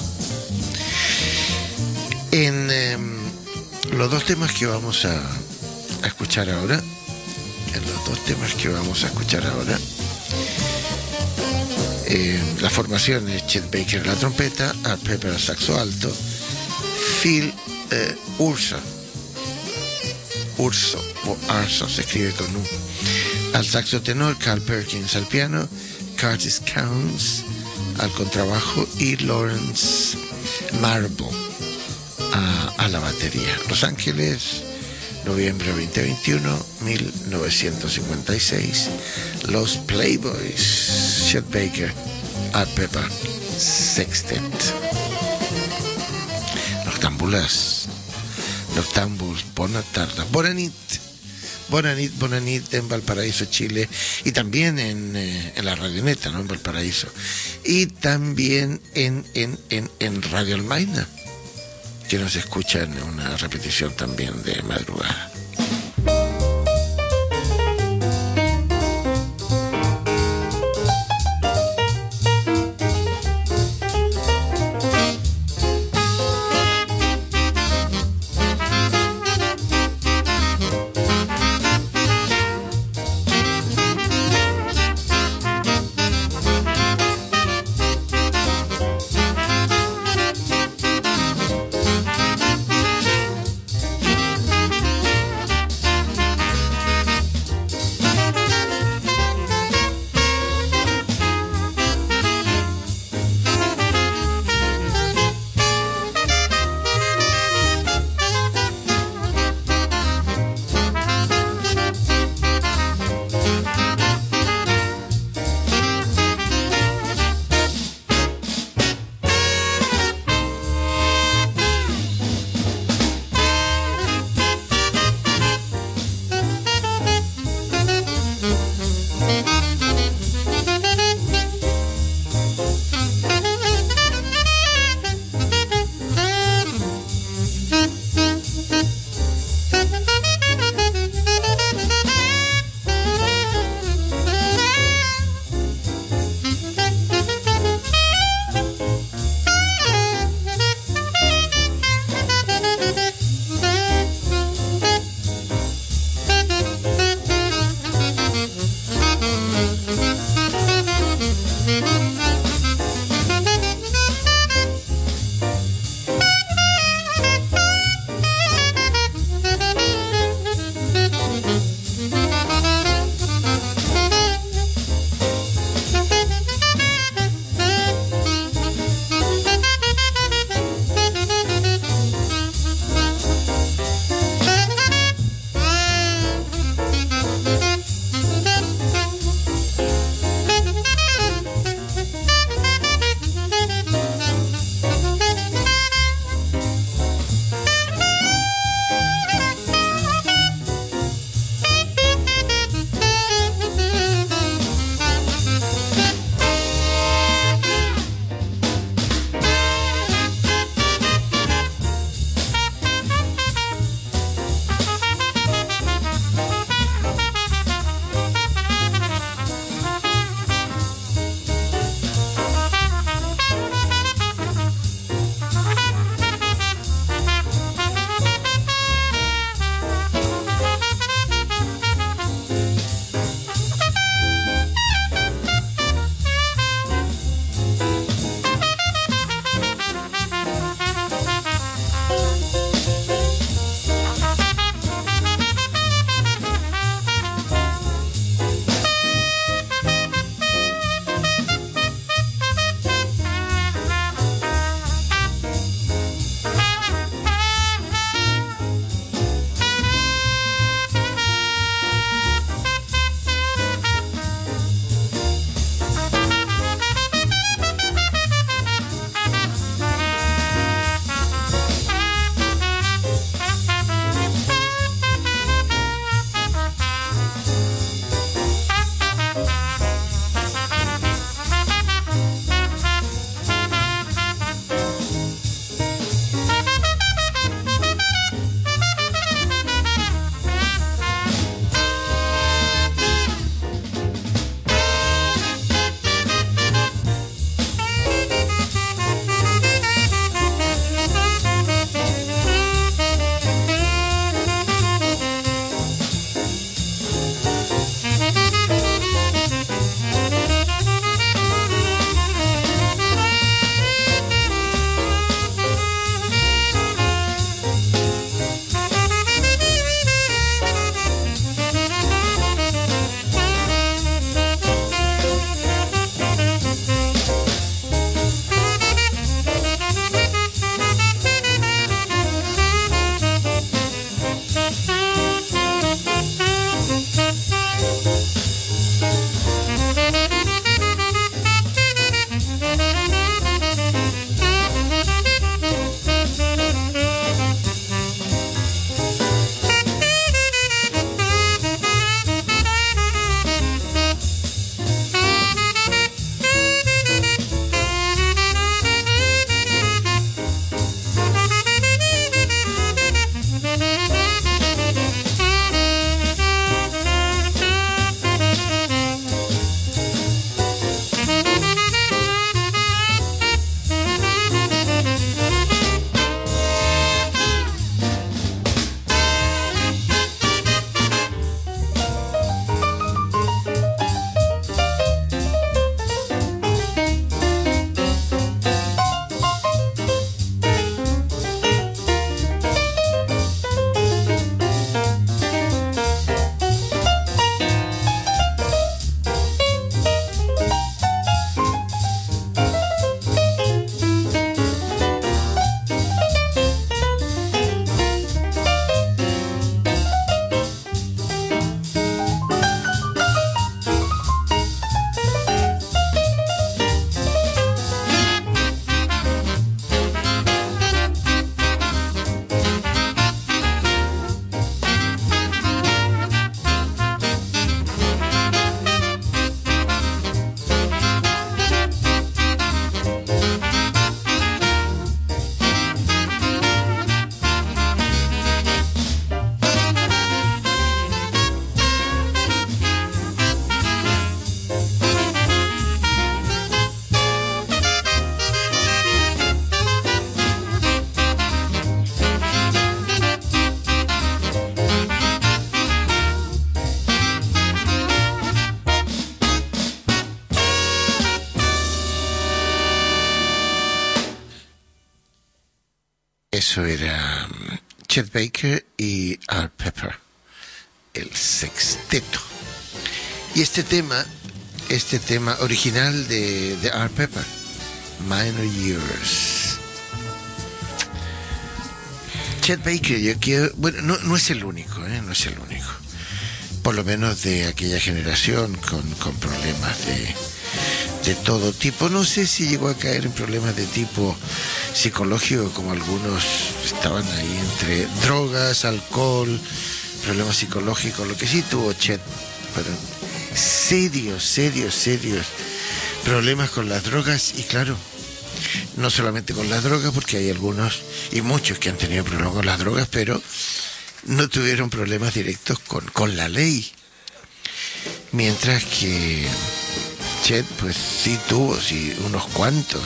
En los 2 temas que vamos a escuchar ahora, la formación es Chet Baker a la trompeta, Art Pepper al saxo alto, Phil Urso o Arso, se escribe con U, al saxo tenor, Carl Perkins al piano, Curtis Counts al contrabajo y Lawrence Marble a la batería. Los Ángeles, noviembre 2021, 1956. Los Playboys, Chet Baker, Art Pepper Sextet. Noctambuls, bona tarda, bona nit en Valparaíso, Chile, y también en la Radioneta, ¿no? En Valparaíso, y también en Radio Almaina, que nos escuchan en una repetición también de madrugada. Eso era Chet Baker y Art Pepper, el sexteto. Y este tema original de Art Pepper, Minor Years. Chet Baker, yo quiero, bueno, no es el único, no es el único. Por lo menos de aquella generación con problemas de todo tipo. No sé si llegó a caer en problemas de tipo psicológico, como algunos estaban ahí entre drogas, alcohol, problemas psicológicos. Lo que sí tuvo Chet, pero serios problemas con las drogas. Y claro, no solamente con las drogas, porque hay algunos y muchos que han tenido problemas con las drogas, pero no tuvieron problemas directos con la ley. Mientras que Chet, pues sí tuvo, unos cuantos.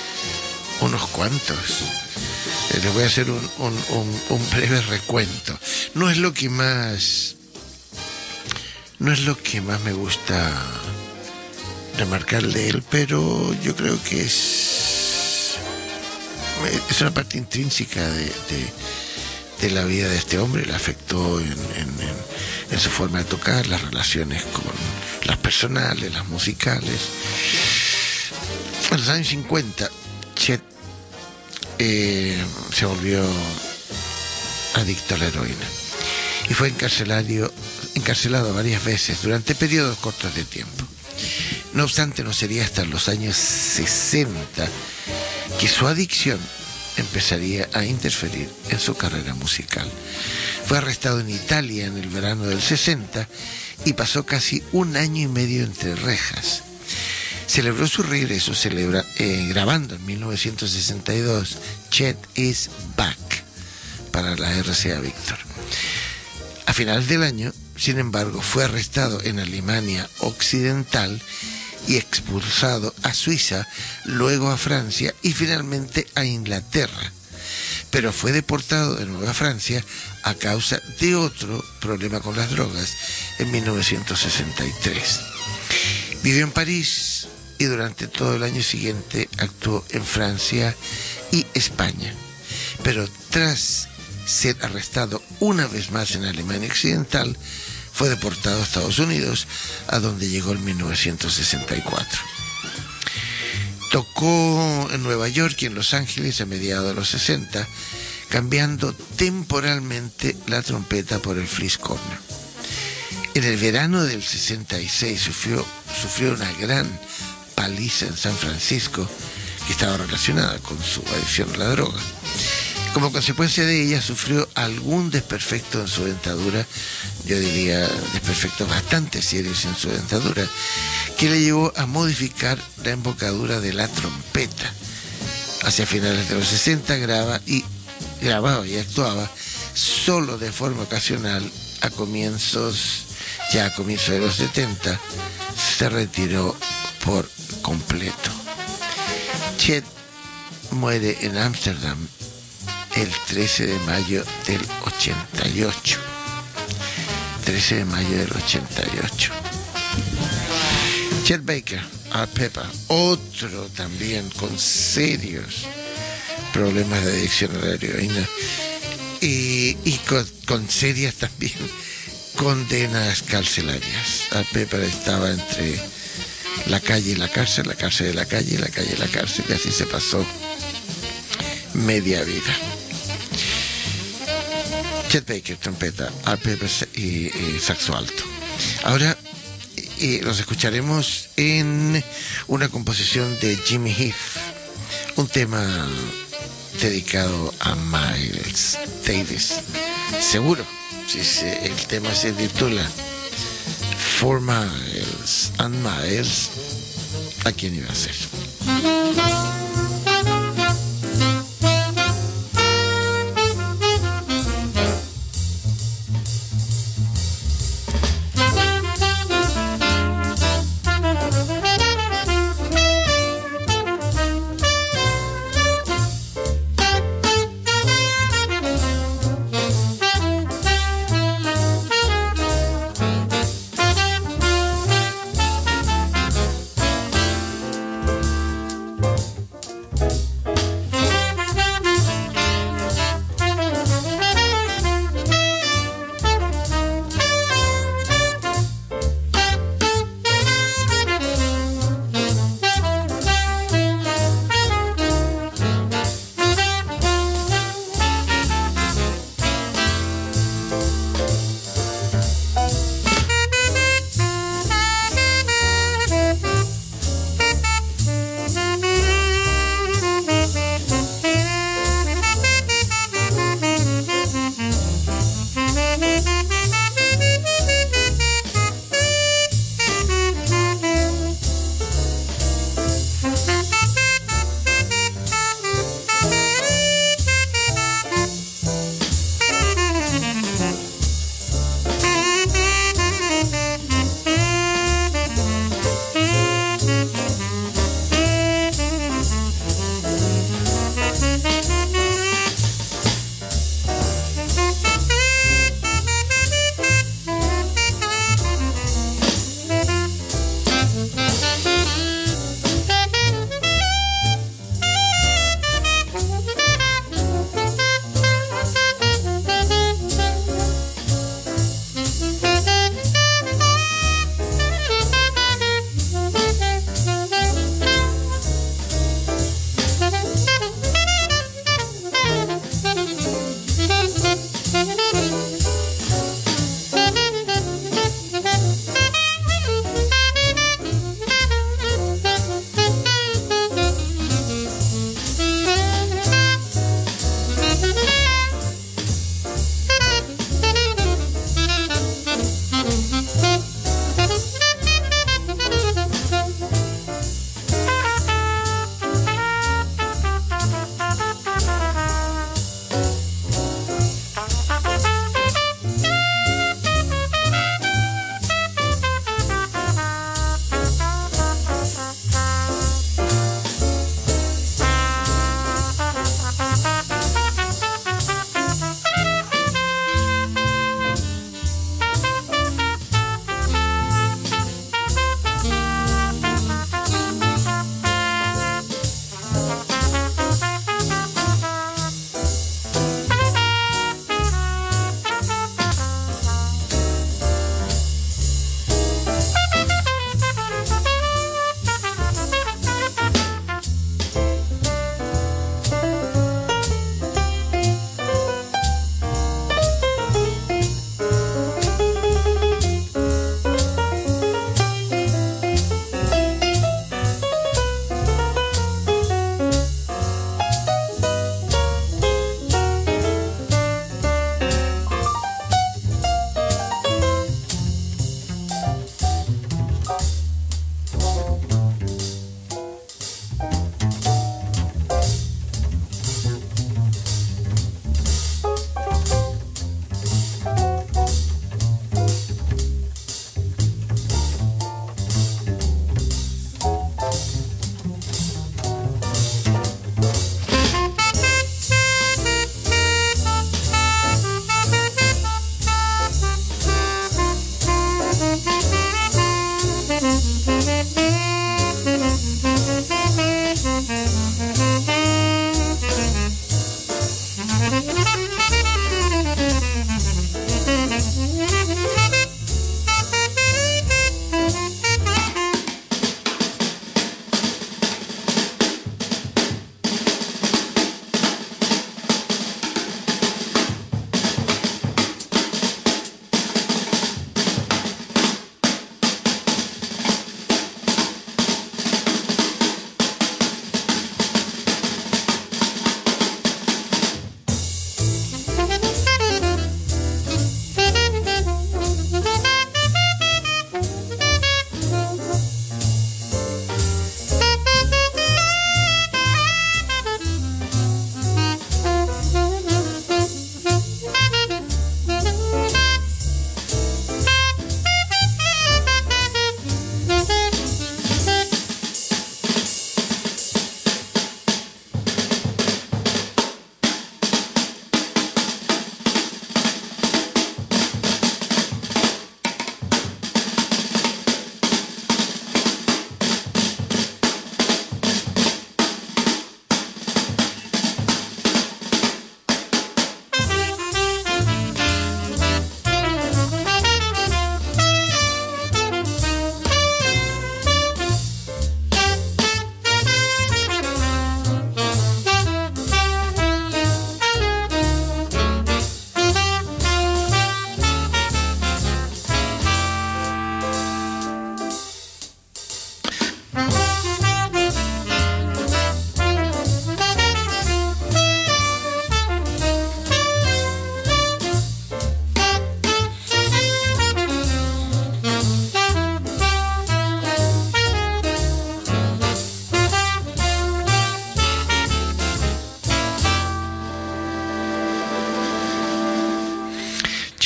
Les voy a hacer un breve recuento. No es lo que más me gusta remarcar de él, pero yo creo que es una parte intrínseca de la vida de este hombre. Le afectó en su forma de tocar, las relaciones con las personales, las musicales. En los años 50, Chet se volvió adicto a la heroína y fue encarcelado varias veces durante periodos cortos de tiempo. No obstante, no sería hasta los años 60 que su adicción empezaría a interferir en su carrera musical. Fue arrestado en Italia en el verano del 60 y pasó casi un año y medio entre rejas. Celebró su regreso grabando en 1962 Chet is Back para la RCA Victor. A finales del año, sin embargo, fue arrestado en Alemania Occidental y expulsado a Suiza, luego a Francia y finalmente a Inglaterra. Pero fue deportado de nuevo a Francia a causa de otro problema con las drogas en 1963. Vivió en París y durante todo el año siguiente actuó en Francia y España. Pero tras ser arrestado una vez más en Alemania Occidental, fue deportado a Estados Unidos, a donde llegó en 1964. Tocó en Nueva York y en Los Ángeles a mediados de los 60, cambiando temporalmente la trompeta por el fliscorno. En el verano del 66 sufrió una gran paliza en San Francisco que estaba relacionada con su adicción a la droga. Como consecuencia de ella, sufrió algún desperfecto en su dentadura, yo diría desperfectos bastante serios en su dentadura, que le llevó a modificar la embocadura de la trompeta. Hacia finales de los 60 grababa y actuaba solo de forma ocasional. A comienzos de los 70 se retiró por completo. Chet muere en Ámsterdam el 13 de mayo del 88. 13 de mayo del 88. Chet Baker, Art Pepper, otro también con serios problemas de adicción a la heroína y con serias también condenas carcelarias. Art Pepper estaba entre la calle y la cárcel, la cárcel y la calle, la calle y la cárcel, y así se pasó media vida. Chet Baker, trompeta, Art Pepper y saxo alto. Ahora los escucharemos en una composición de Jimmy Heath, un tema dedicado a Miles Davis. Seguro, si el tema se titula 4 Miles and Miles, ¿a quién iba a ser?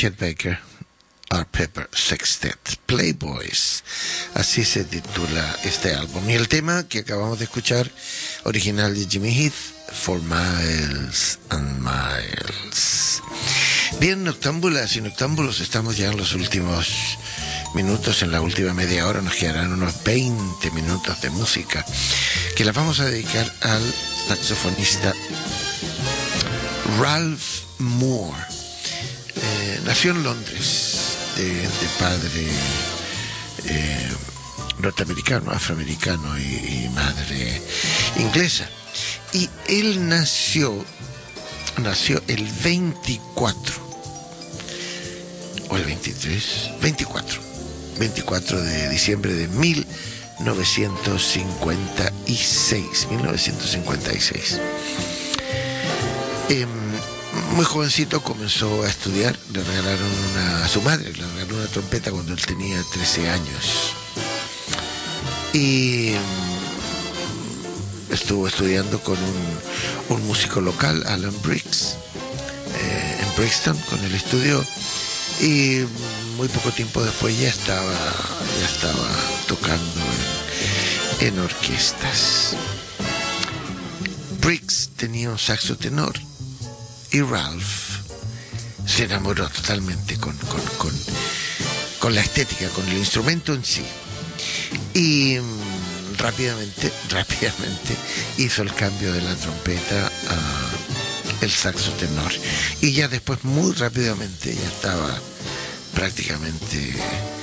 Chet Baker, Art Pepper Sextet, Playboys, así se titula este álbum. Y el tema que acabamos de escuchar, original de Jimmy Heath, For Miles and Miles. Bien, noctámbulas y noctámbulos, estamos ya en los últimos minutos, en la última media hora. Nos quedarán unos 20 minutos de música que las vamos a dedicar al saxofonista Ralph Moore. Nació en Londres, de padre norteamericano, afroamericano y madre inglesa. Y él nació el 24 o el 23, 24 de diciembre de 1956. Muy jovencito comenzó a estudiar, le regalaron a su madre, le regaló una trompeta cuando él tenía 13 años. Y estuvo estudiando con un músico local, Alan Briggs, en Brixton, con el estudio, y muy poco tiempo después ya estaba tocando en orquestas. Briggs tenía un saxo tenor y Ralph se enamoró totalmente con la estética, con el instrumento en sí, y rápidamente hizo el cambio de la trompeta a el saxo tenor, y ya después muy rápidamente ya estaba prácticamente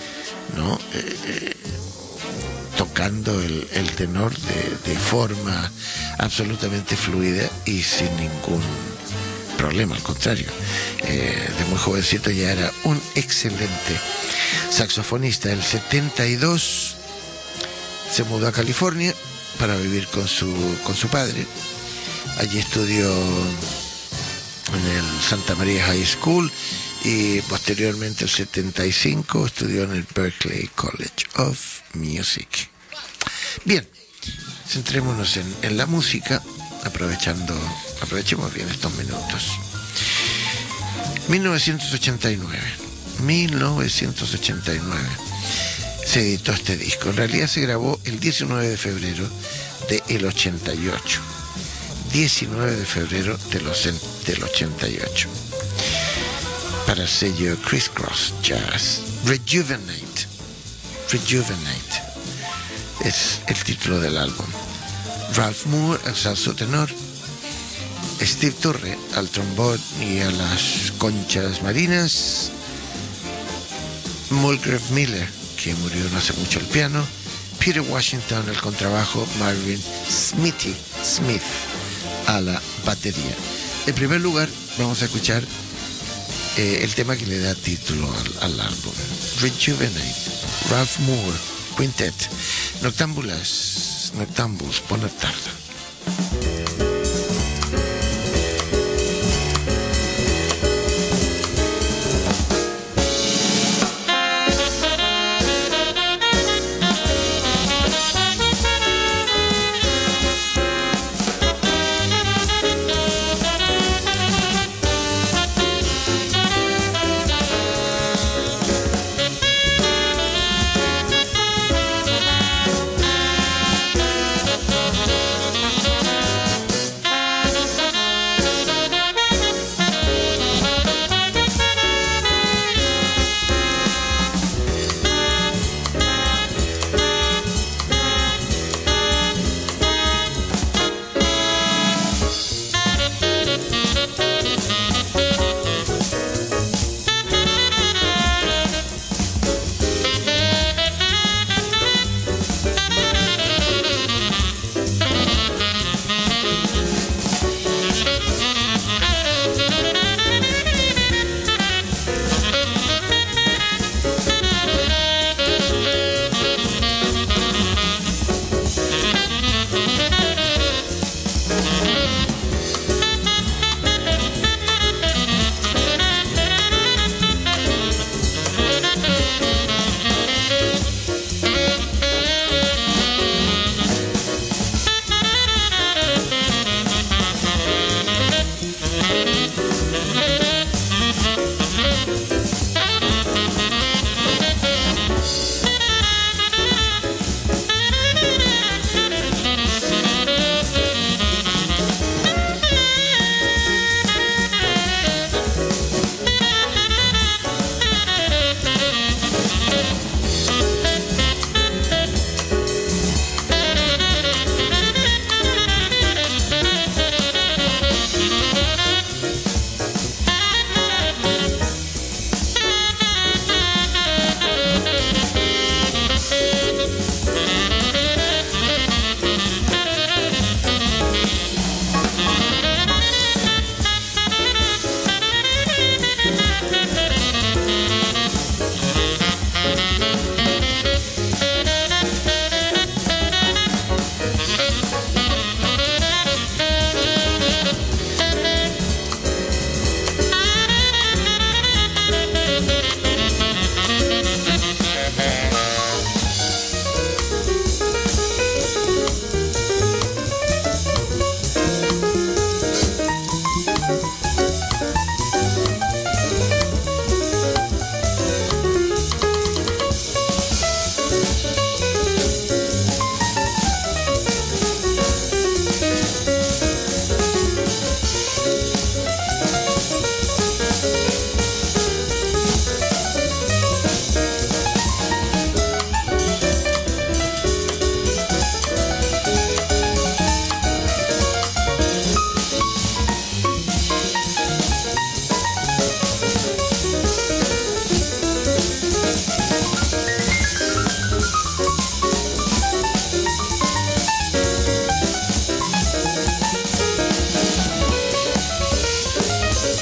tocando el tenor de forma absolutamente fluida y sin ningún problema, al contrario, de muy jovencito ya era un excelente saxofonista. El 72 se mudó a California para vivir con su padre. Allí estudió en el Santa María High School y posteriormente el 75 estudió en el Berklee College of Music. Bien, centrémonos en la música, aprovechemos bien estos minutos. 1989 se editó este disco. En realidad se grabó el 19 de febrero del 88. 19 de febrero del 88. Para el sello Criss Cross Jazz. Rejuvenate es el título del álbum. Ralph Moore al saxo tenor, Steve Turre al trombón y a las conchas marinas, Mulgrave Miller, que murió no hace mucho, al piano, Peter Washington al contrabajo, Marvin Smith a la batería. En primer lugar vamos a escuchar el tema que le da título al álbum, Rejuvenate, Ralph Moore Quintet. Noctámbuls, buena tarde.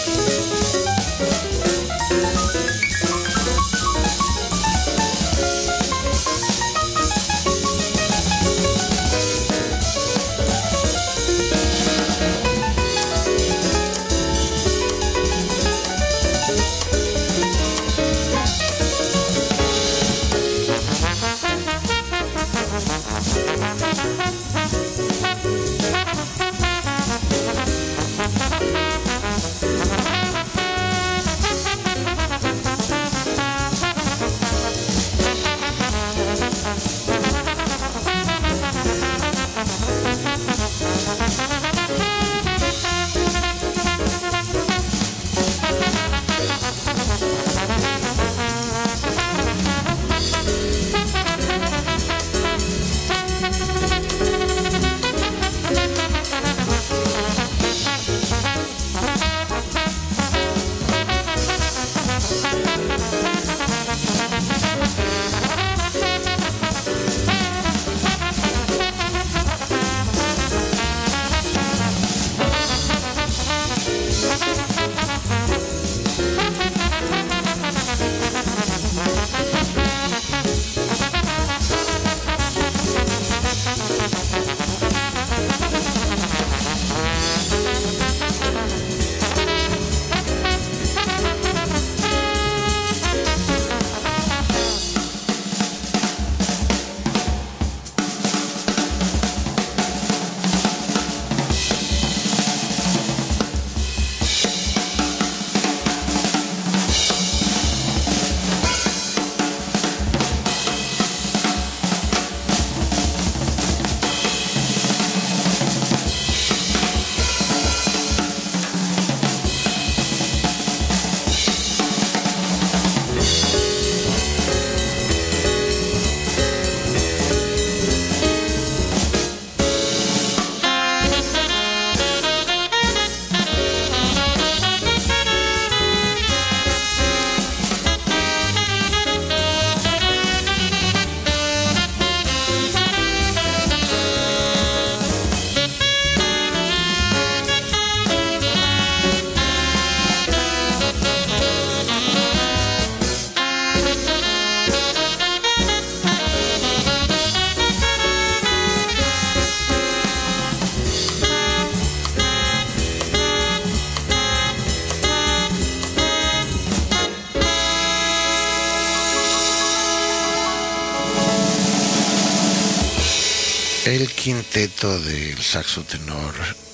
El quinteto del saxo tenor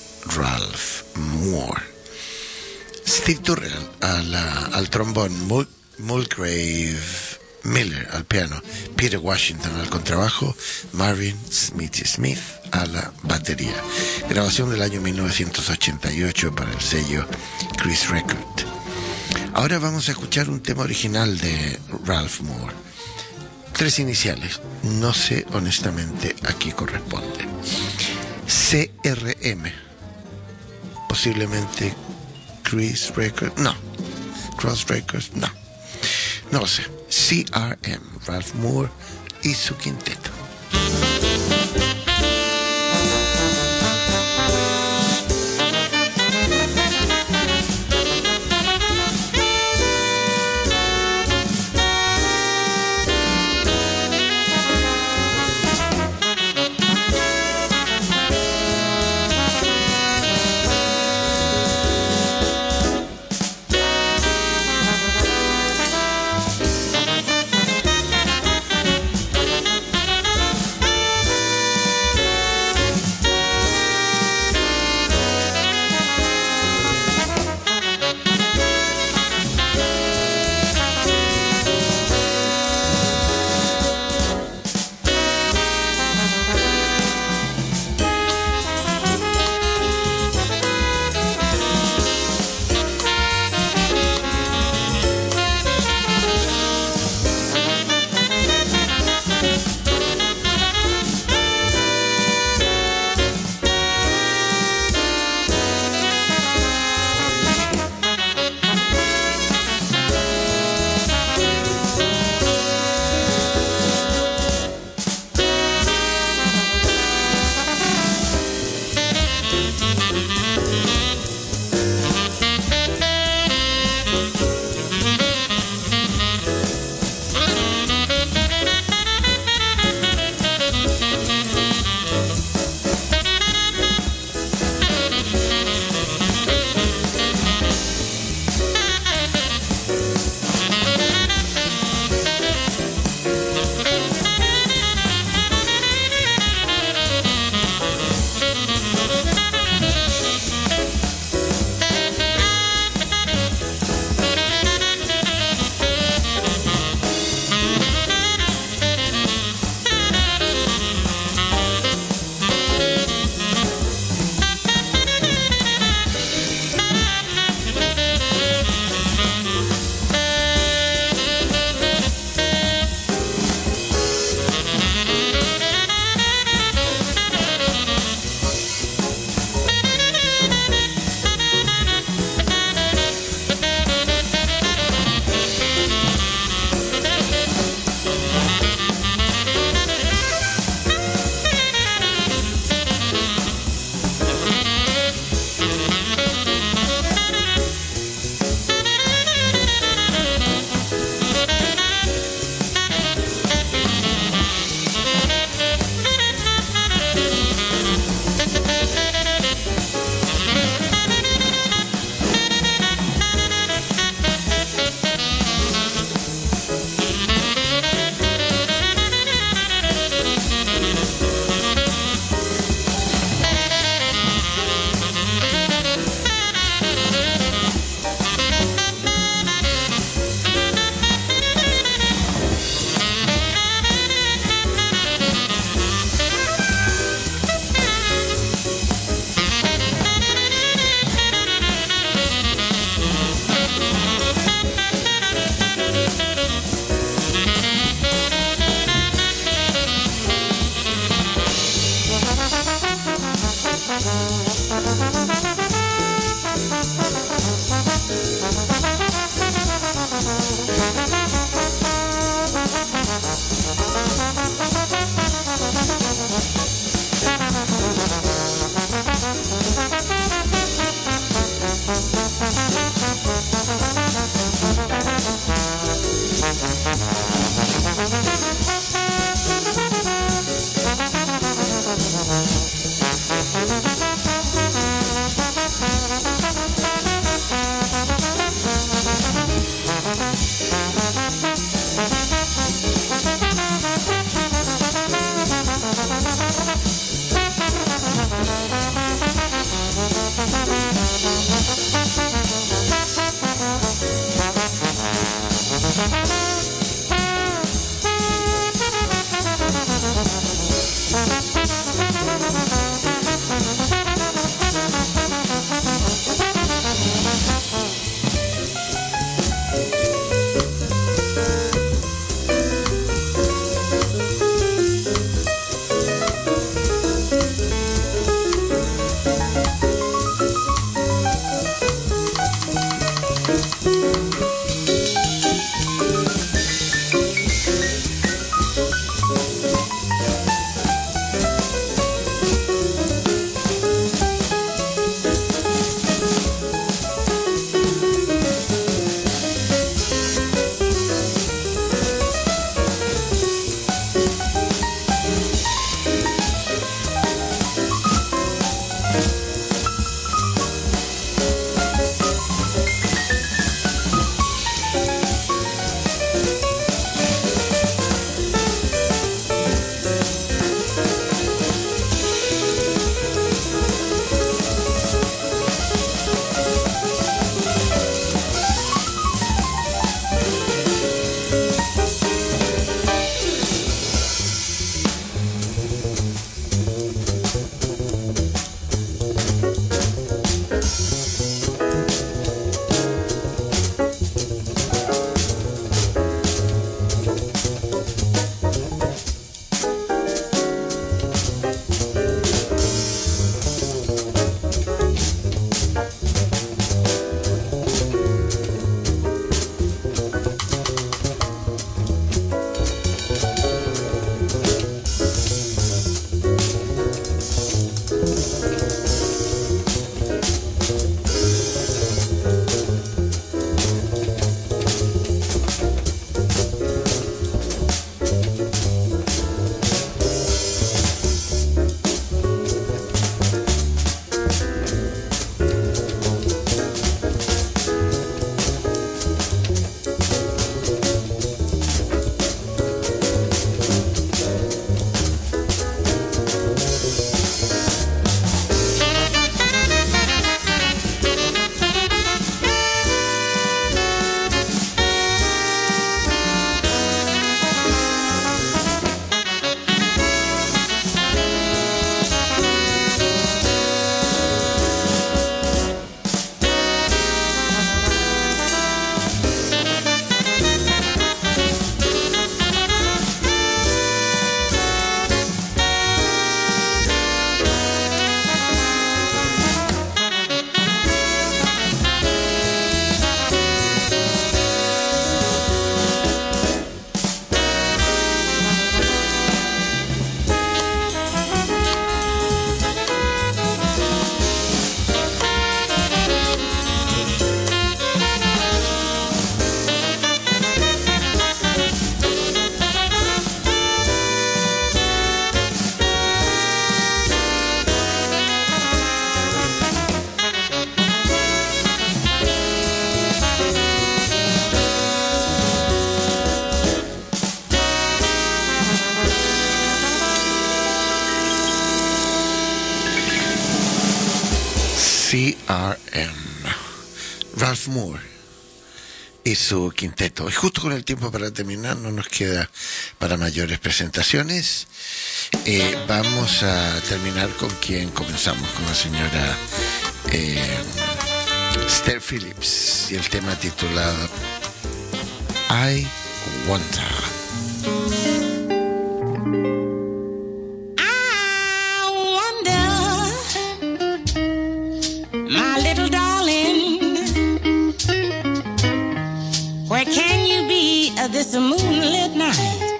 Ralph Moore, Steve Turrell al trombón, Mulgrave Miller al piano, Peter Washington al contrabajo, Marvin Smith a la batería. Grabación del año 1988 para el sello Chris Record. Ahora vamos a escuchar un tema original de Ralph Moore. 3 iniciales, no sé honestamente a qué corresponde. CRM, posiblemente Chris Record, no. Cross Records, no lo sé. CRM, Ralph Moore y su quinteto. CRM, Ralph Moore y su quinteto. Y justo con el tiempo para terminar, no nos queda para mayores presentaciones. Vamos a terminar con quien comenzamos, con la señora Esther Phillips y el tema titulado I Wonder. This moonlit night,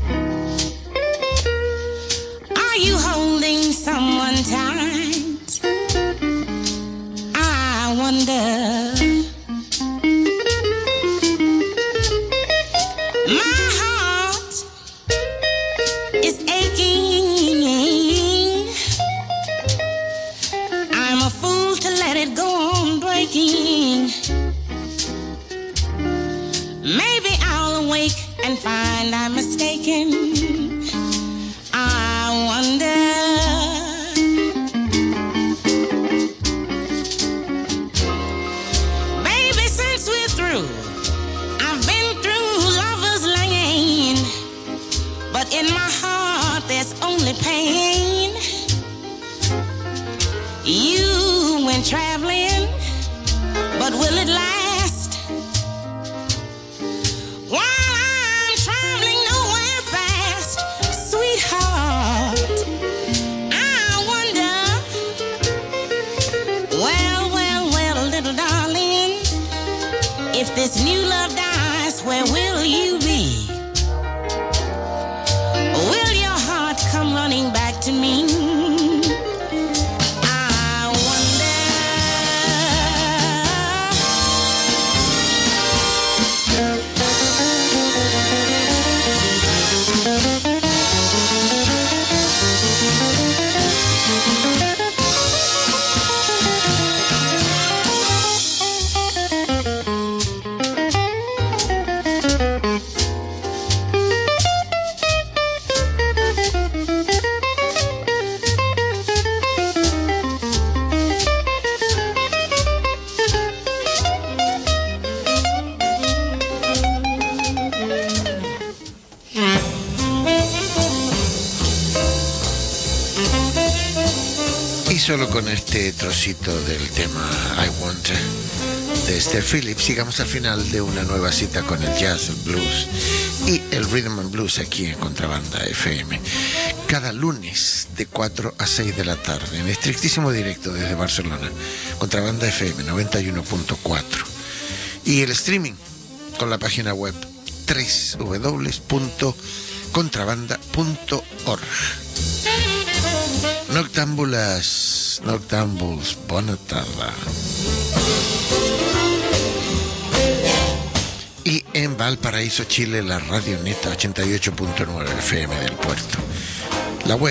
are you holding someone tight? I wonder. My heart is aching. I'm a fool to let it go on breaking. Maybe I'll awake and find I'm this new love dies, where will you be? Will your heart come running back to me? I wonder. Solo con este trocito del tema I Want de Esther Phillips llegamos al final de una nueva cita con el jazz, el blues y el rhythm and blues aquí en Contrabanda FM. Cada lunes de 4 a 6 de la tarde en estrictísimo directo desde Barcelona, Contrabanda FM 91.4 y el streaming con la página web www.contrabanda.org. Noctambuls, bona tarda. Y en Valparaíso, Chile, la Radio Neta 88.9 FM del puerto. La web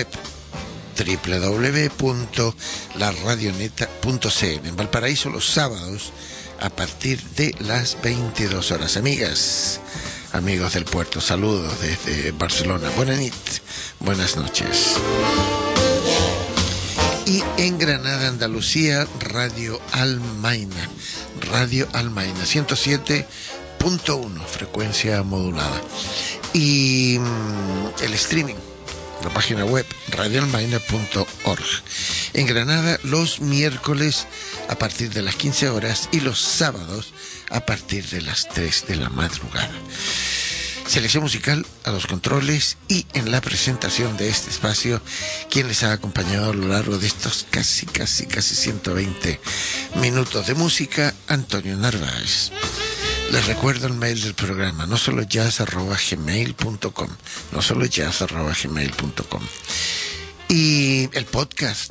www.laradioneta.cl. En Valparaíso los sábados a partir de las 22 horas. Amigas, amigos del puerto, saludos desde Barcelona. Buenas noches. Y en Granada, Andalucía, Radio Almaina 107.1, frecuencia modulada. Y el streaming, la página web radioalmaina.org. En Granada, los miércoles a partir de las 15 horas y los sábados a partir de las 3 de la madrugada. Selección musical a los controles y en la presentación de este espacio, quien les ha acompañado a lo largo de estos casi 120 minutos de música, Antonio Narváez. Les recuerdo el mail del programa, nosolojazz@gmail.com, nosolojazz@gmail.com. Y el podcast,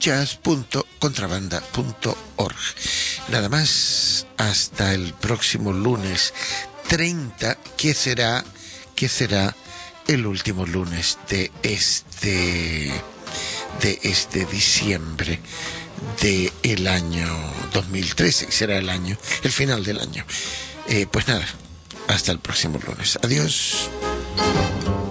nosolojazz.contrabanda.org. Nada más, hasta el próximo lunes 30, que será el último lunes de este diciembre del año 2013, que será el final del año. Pues nada, hasta el próximo lunes. Adiós.